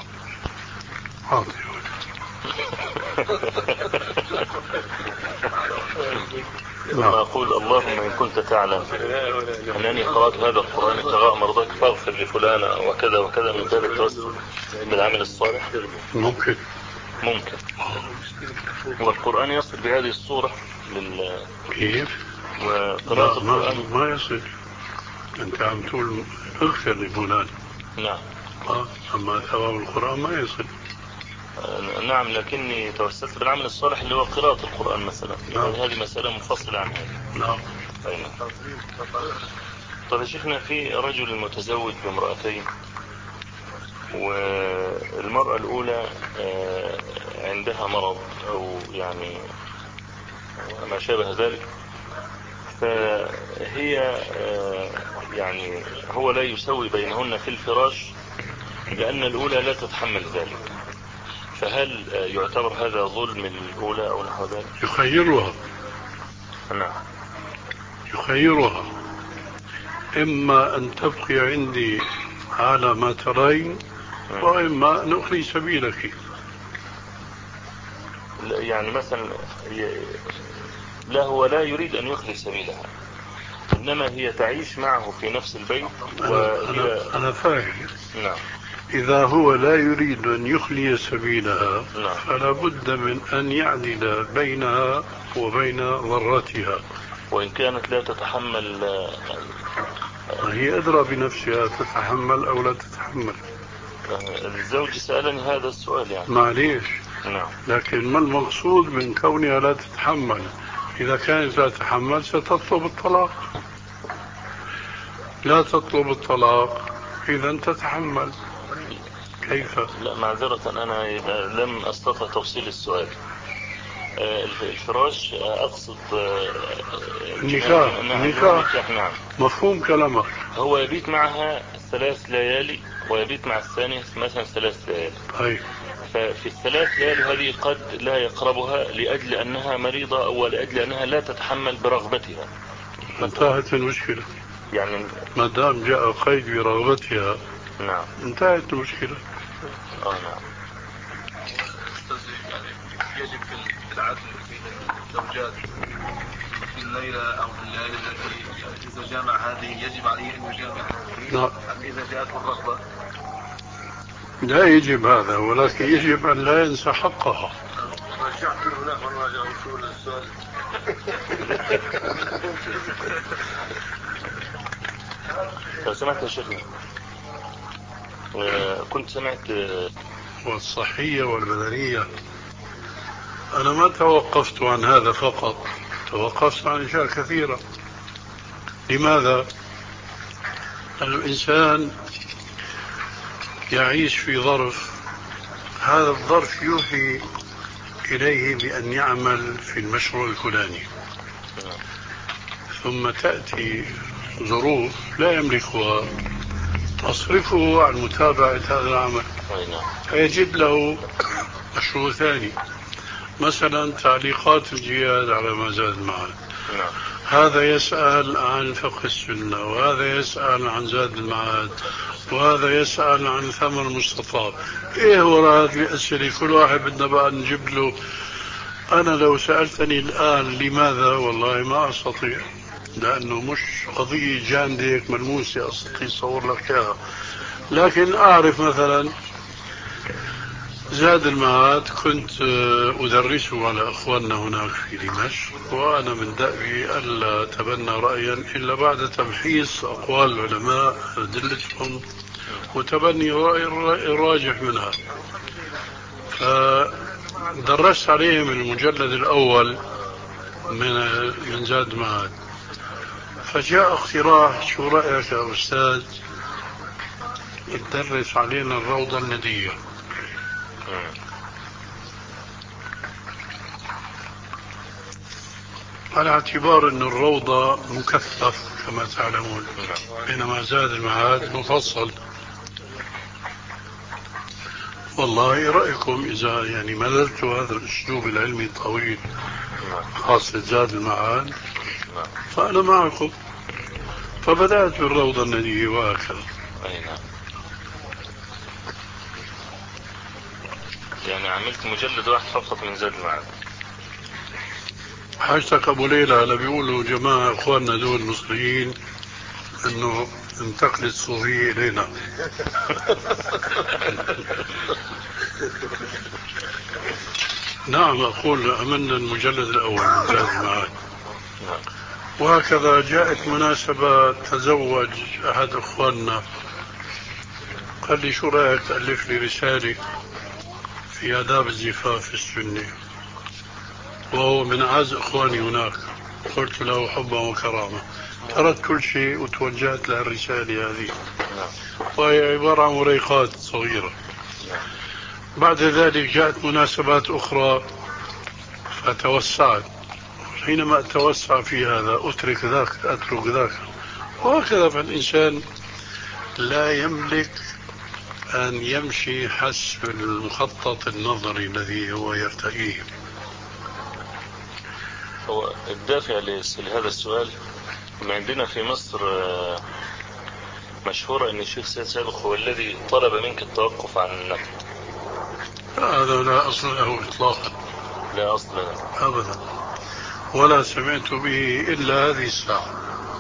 لما أقول اللهم إن كنت تعلم أنني قرأت هذا القرآن ابتغاء مرضاك فاغفر لفلان وكذا وكذا، من باب التوسل بالعمل الصالح. ممكن ممكن والقرآن يصل بهذه الصورة لل كيف؟ وقراءة القرآن ما يصل. أنت عم تقول اغفر لفلان. نعم. آه. أما ثواب القرآن ما يصل. نعم، لكني توسلت بالعمل الصالح اللي هو قراءة القرآن مثلا. نعم. هذه مسألة منفصلة عن هذه. نعم. أيوة. طيب يا شيخنا، في رجل متزوج بامرأتين، والمرأة الأولى عندها مرض أو يعني ما شابه ذلك، فهي يعني هو لا يسوي بينهن في الفراش لأن الأولى لا تتحمل ذلك، فهل يعتبر هذا ظلم الأولى أو نحو ذلك؟ يخيرها. نعم. يخيرها، إما أن تبقي عندي على ما ترين وإما أن أخلي سبيلك. يعني مثلا لا، هو لا يريد أن يخلي سبيلها، إنما هي تعيش معه في نفس البيت وهي... أنا, أنا فاهم. نعم. إذا هو لا يريد أن يخلي سبيلها، نعم. فلا بد من أن يعدل بينها وبين ضرتها. وإن كانت لا تتحمل، هي أدرى بنفسها تتحمل أو لا تتحمل. الزوج سألني هذا السؤال يعني. معليش. نعم. لكن ما المقصود من كونها لا تتحمل؟ إذا كانت لا تتحمل ستطلب الطلاق. لا تطلب الطلاق إذا تتحمل. كيف؟ لا معذرة، أنا لم أستطع تفصيل السؤال. الفراش أقصد النكاح. النكاح. نعم. مفهوم كلامك. هو يبيت معها ثلاث ليالي ويبيت مع الثانية مثلا ثلاث ليالي. طيب. ففي الثلاث ليالي هذه قد لا يقربها لأجل أنها مريضة أو لأجل أنها لا تتحمل برغبتها. انتهت المشكلة. يعني ما دام جاء قيد برغبتها. نعم. انتهت المشكلة. اه نعم. يعني يجب في العدل بين الزوجات في الليلة أو في الليالي التي يعني إذا جامع هذه يجب عليه أن يجامع لا. أم إذا جاءته الرغبة؟ لا يجب هذا، ولكن يجب أن لا ينسى حقها. رجعت من هناك ونراجع وصول السؤال. لو سمعت يا شيخنا، كنت سمعت والصحية والبدنية. أنا ما توقفت عن هذا فقط، توقفت عن أشياء كثيرة. لماذا؟ الإنسان يعيش في ظرف، هذا الظرف يوحي إليه بأن يعمل في المشروع الفلاني، ثم تأتي ظروف لا يملكها تصرفه عن متابعة هذا العمل، فيجد له مشروع ثاني. مثلا تعليقات الجهاد على ما زاد معه، هذا يسأل عن فقه السنة، وهذا يسأل عن زاد المعاد، وهذا يسأل عن ثمن المستطاب. ايه وراء هذه الأسئلة كل واحد بدنا بقى نجيب له. أنا لو سألتني الآن لماذا، والله ما أستطيع، لأنه مش قضية جاندة ملموسة أستطيع أصور لك إياها. لكن أعرف مثلا زاد المعاد كنت أدرسه على أخواننا هناك في دمشق، وأنا من دأبي ألا أتبنى رأيا إلا بعد تمحيص أقوال العلماء أدلتهم وتبني رأي الراجح منها. فدرست عليهم المجلد الأول من من زاد المعاد، فجاء اقتراح: شو رأيك يا أستاذ تدرس علينا الروضة الندية؟ على اعتبار أن الروضة مكثف كما تعلمون، بينما زاد المعاد مفصل. والله رأيكم إذا يعني مللت هذا الأسلوب العلمي الطويل خاصة زاد المعاد فأنا معكم. فبدأت بالروضة الندية وهكذا. يعني عملت مجلد واحد فقط من زاد المعاد. حاجتك أبو ليلى هلا بيقولوا جماعة إخواننا دول المصريين إنه انتقلت الصوفية إلينا. نعم أقول عملنا المجلد الأول من زاد المعاد. وهكذا جاءت مناسبة تزوج أحد إخواننا، قال لي: شو رأيك تألف لي رسالة في آداب الزفاف السني، وهو من أعز إخواني هناك. قلت له حبا وكرامة. تركت كل شيء وتوجهت للرسالة هذه، وهي عبارة عن وريقات صغيرة. بعد ذلك جاءت مناسبات أخرى فتوسعت، حينما أتوسع في هذا أترك ذاك أترك ذاك، وهكذا. فالإنسان لا يملك أن يمشي حسب المخطط النظري الذي هو يرتئيه. هو الدافع لهذا السؤال، ما عندنا في مصر مشهورة أن الشيخ سيد سابق هو الذي طلب منك التوقف عن النقد. هذا لا أصل له إطلاقا، لا أصل له أبدا، ولا سمعت به إلا هذه الساعة.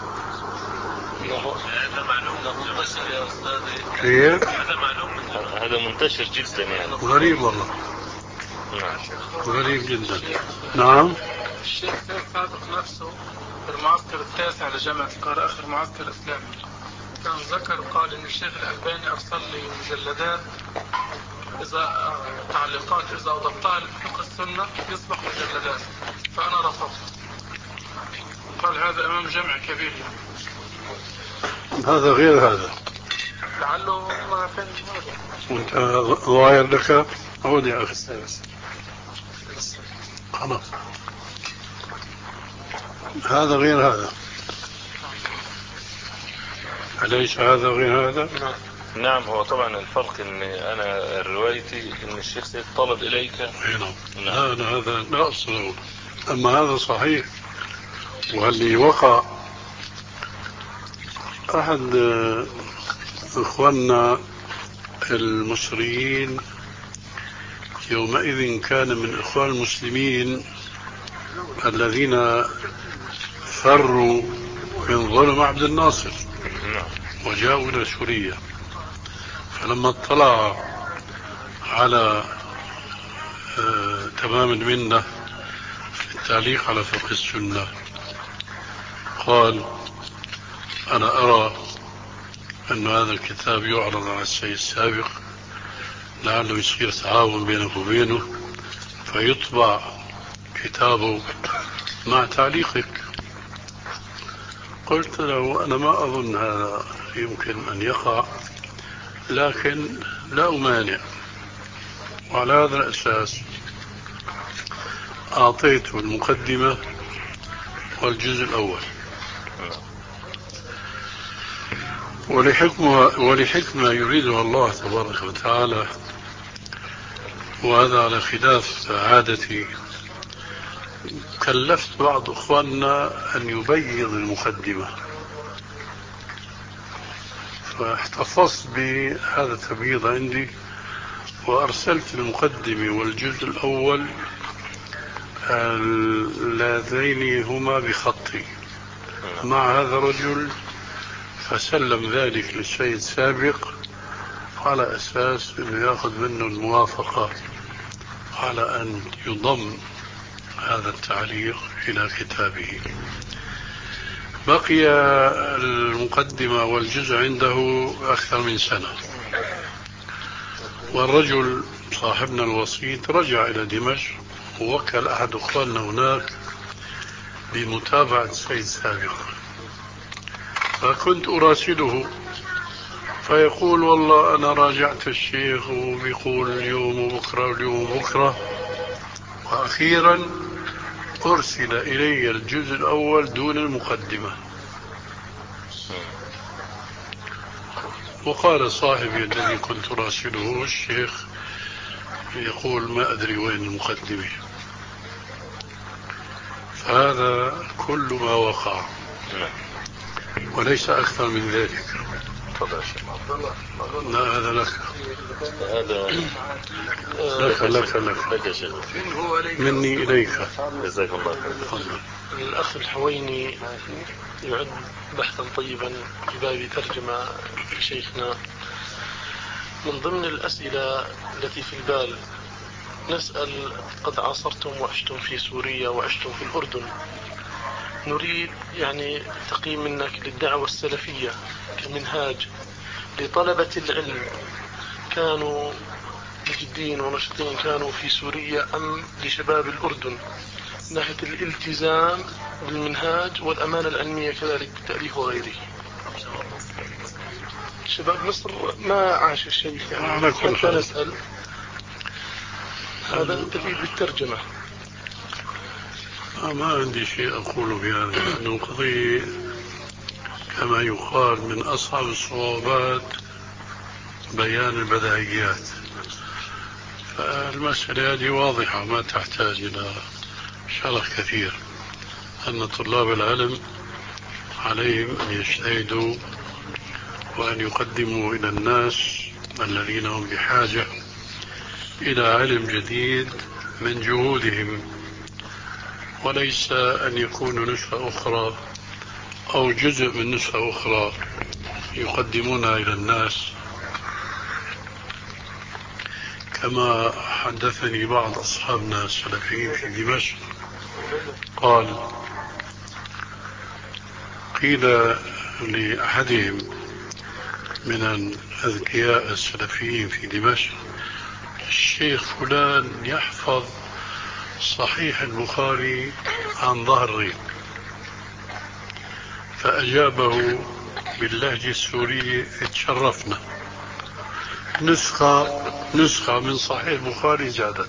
هذا معلوم منتشر يا أستاذ. كيف؟ هذا معلوم، هذا منتشر جدا يعني. غريب والله. نعم. غريب جدا. نعم. الشيخ سيد سابق نفسه في المعسكر التاسع لجامعة القاهرة، آخر معسكر إسلامي، كان ذكر قال إن الشيخ الألباني أرسل لي مجلدات إذا تعليقات إذا أضبطها لفقه السنة يصبح مجلدات، فأنا رفضت. قال هذا أمام جمع كبير يعني. هذا غير هذا. لعله ما كان هذا. وانت ظاهر لك عود يا أخي. خلاص. هذا غير هذا، أليس هذا غير هذا؟ نعم. هو طبعا الفرق ان انا روايتي ان الشيخ سيد طلب اليك. نعم. هذا هذا لا أصل له. أما هذا صحيح. واللي وقع أحد إخواننا المصريين يومئذ كان من إخوان المسلمين الذين فروا من ظلم عبد الناصر وجاءوا إلى سوريا، فلما اطلع على آه تمام المنة في التعليق على فقه السنة قال أنا أرى أن هذا الكتاب يعرض على السيد السابق لعله يصير تعاون بينك وبينه فيطبع كتابه مع تعليقك. قلت له أنا ما أظن هذا يمكن أن يقع، لكن لا أمانع. وعلى هذا الأساس أعطيته المقدمة والجزء الأول، ولحكمة, ولحكمة يريدها الله تبارك وتعالى، وهذا على خلاف عادتي. كلفت بعض أخواننا أن يبيض المقدمة، فاحتفظت بهذا التبييض عندي وأرسلت المقدمة والجزء الأول اللذين هما بخطي مع هذا الرجل، فسلم ذلك للسيد سابق على أساس أنه يأخذ منه الموافقة على أن يضم هذا التعليق إلى كتابه. بقي المقدمة والجزء عنده أكثر من سنة، والرجل صاحبنا الوسيط رجع إلى دمشق ووكل أحد أخواننا هناك بمتابعة السيد سابق، فكنت أراسله فيقول والله أنا راجعت الشيخ وبيقول اليوم وبكرة واليوم وبكرة، وأخيرا أرسل إلي الجزء الأول دون المقدمة. وقال صاحبي الذي كنت راسله الشيخ يقول ما أدري وين المقدمة. فهذا كل ما وقع وليس أكثر من ذلك. لا هذا لك، هذا لك لك لك, لك مني إليك. جزاك الله خير. الأخ الحويني يعد بحثا طيبا في باب ترجمة لشيخنا. من ضمن الأسئلة التي في البال نسأل: قد عاصرتم وعشتم في سوريا وعشتم في الأردن، نريد يعني تقييم منك للدعوة السلفية كمنهاج لطلبة العلم، كانوا مجدين ونشطين كانوا في سوريا أم لشباب الأردن؟ من ناحية الالتزام بالمنهاج والأمانة العلمية كذلك بالتأليف وغيره. شباب مصر ما عاش الشيء يعني حتى نسأل. هذا التفيد بالترجمة. ما عندي شيء أقوله بهذا، لأنه قضية كما يقال من أصعب الصعوبات بيان البديهيات، فالمسألة هذه واضحة ما تحتاج إلى شرح كثير، أن طلاب العلم عليهم أن يجتهدوا وأن يقدموا إلى الناس الذين هم بحاجة إلى علم جديد من جهودهم، وليس أن يكونوا نسخة أخرى أو جزء من نسخة أخرى يقدمونها إلى الناس. كما حدثني بعض أصحابنا السلفيين في دمشق قال قيل لأحدهم من الأذكياء السلفيين في دمشق: الشيخ فلان يحفظ صحيح البخاري عن ظهر غيب. فأجابه باللهجة السورية: اتشرفنا، نسخة نسخة من صحيح البخاري زادت.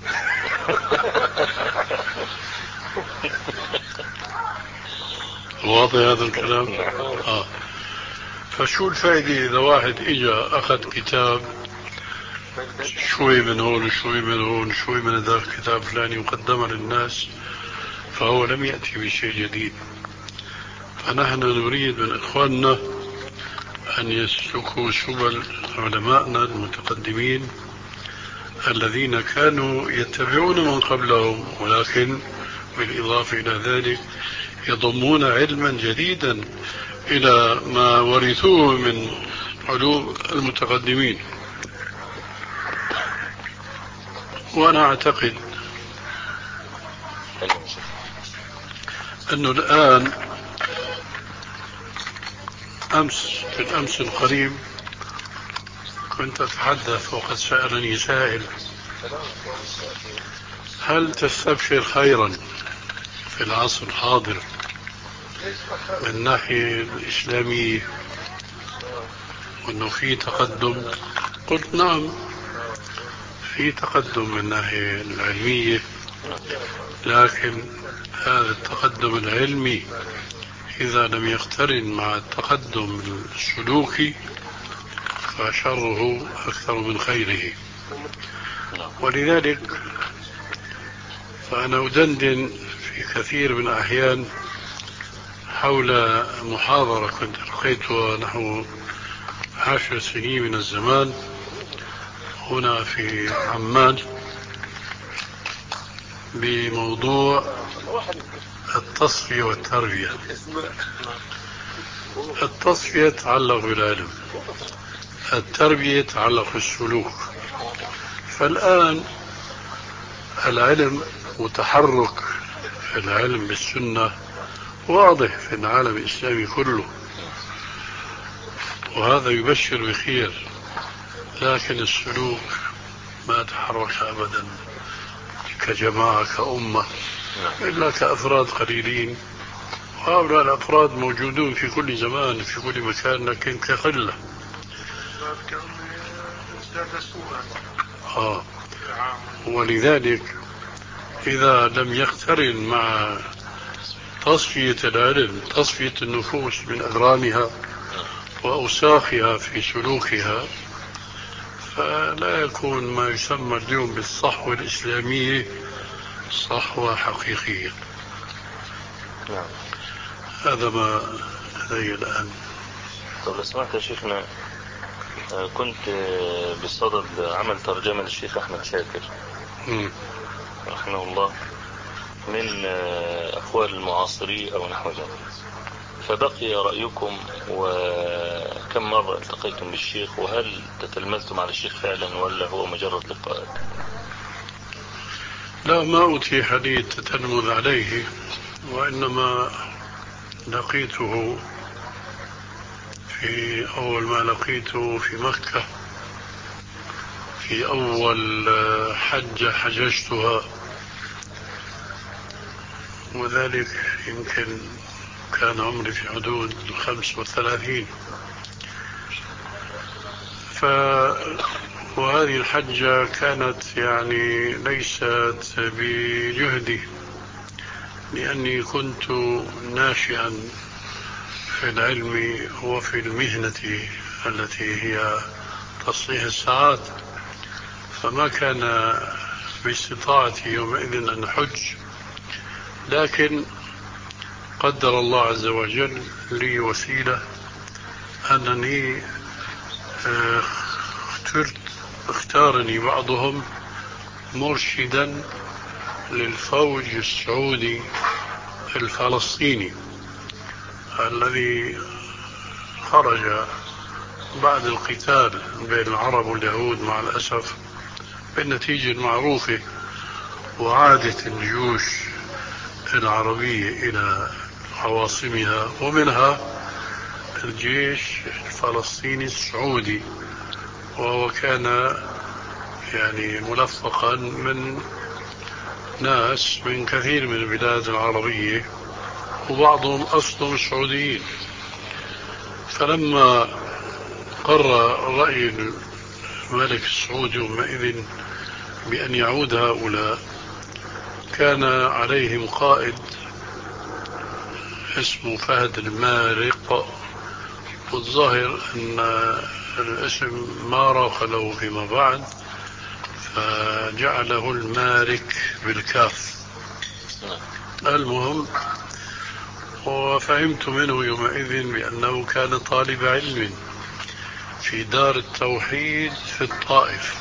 واضح هذا الكلام؟ آه. فشو الفائدة إذا واحد إجا أخذ كتاب شوي من هون وشوي من هون شوي من ذاك الكتاب فلاني وقدمه للناس، فهو لم يأتي بشيء جديد. فنحن نريد من إخواننا أن يسلكوا سبل علمائنا المتقدمين الذين كانوا يتبعون من قبلهم، ولكن بالإضافة إلى ذلك يضمون علما جديدا إلى ما ورثوه من علوم المتقدمين. وأنا أعتقد أنه الآن أمس في الأمس القريب كنت أتحدث وقد سألني سائل: هل تستبشر خيرا في العصر الحاضر من الناحية الإسلامية وأنه في تقدم؟ قلت نعم، في تقدم من الناحية العلمية، لكن هذا التقدم العلمي إذا لم يقترن مع التقدم السلوكي فشره أكثر من خيره. ولذلك فأنا أدندن في كثير من الأحيان حول محاضرة كنت ألقيتها نحو عشر سنين من الزمان هنا في عمان بموضوع التصفية والتربية. التصفية تتعلق بالعلم، التربية تتعلق بالسلوك. فالآن العلم وتحرك العلم بالسنة واضح في العالم الإسلامي كله، وهذا يبشر بخير، لكن السلوك ما تحرك أبدا كجماعة كأمة إلا كأفراد قليلين، وهؤلاء الأفراد موجودون في كل زمان في كل مكان لكن كقلة. آه. ولذلك إذا لم يقترن مع تصفية العلم تصفية النفوس من أذرانها وأوساخها في سلوكها، فلا يكون ما يسمى اليوم بالصحوة الإسلامية صحوة حقيقية. نعم. هذا ما لدي الآن. طب سمعت يا شيخنا، كنت بصدد عمل ترجمة للشيخ أحمد شاكر م. رحمه الله من أقوال المعاصرين أو نحو ذلك، فبقي رأيكم وكم مرة التقيتم بالشيخ، وهل تتلمذتم على الشيخ فعلا ولا هو مجرد لقاءات؟ لا، ما أتيح لي التتلمذ عليه، وإنما لقيته في أول ما لقيته في مكة في أول حجة حججتها، وذلك يمكن كان عمري في حدود الخمس والثلاثين. ف وهذه الحجة كانت يعني ليست بجهدي، لأني كنت ناشئا في العلم وفي المهنة التي هي تصليح الساعات، فما كان باستطاعتي يومئذ أن أحج، لكن قدر الله عز وجل لي وسيلة أنني اخترت اختارني بعضهم مرشدا للفوج السعودي الفلسطيني الذي خرج بعد القتال بين العرب واليهود مع الأسف بالنتيجة المعروفة، وعادت الجيوش العربية إلى عواصمها، ومنها الجيش الفلسطيني السعودي، وهو كان يعني ملفقا من ناس من كثير من البلاد العربية، وبعضهم أصلهم سعوديين. فلما قرر رأي الملك السعودي يومئذ بأن يعود هؤلاء، كان عليهم قائد اسمه فهد المارق، والظاهر أن الاسم ما راق له فيما بعد فجعله المارك بالكاف. المهم، وفهمت منه يومئذ بأنه كان طالب علم في دار التوحيد في الطائف،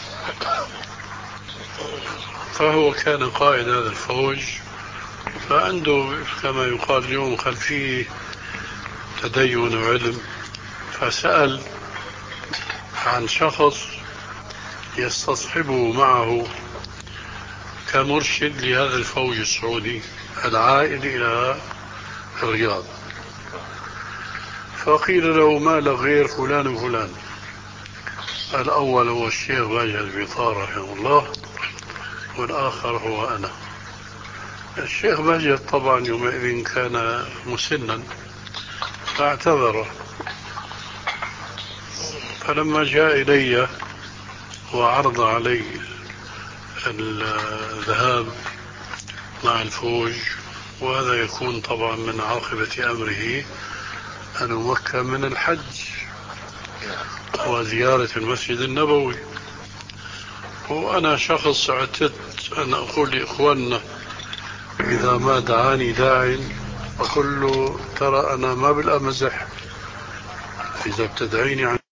فهو كان قائد هذا الفوج، فعنده كما يقال اليوم خلفيه تدين وعلم، فسأل عن شخص يستصحبه معه كمرشد لهذا الفوج السعودي العائد إلى الرياض، فقيل له ما له غير فلان وفلان. الأول هو الشيخ باجة البيطار رحمه الله، والآخر هو أنا. الشيخ باجة طبعا يومئذ كان مسنا فاعتذر، فلما جاء إلي وعرض علي الذهاب مع الفوج، وهذا يكون طبعا من عاقبة أمره أن أمكن من الحج وزيارة المسجد النبوي، وأنا شخص اعتدت أن أقول لإخواننا إذا ما دعاني داع أقول له ترى أنا ما بالأمزح، إذا بتدعيني عن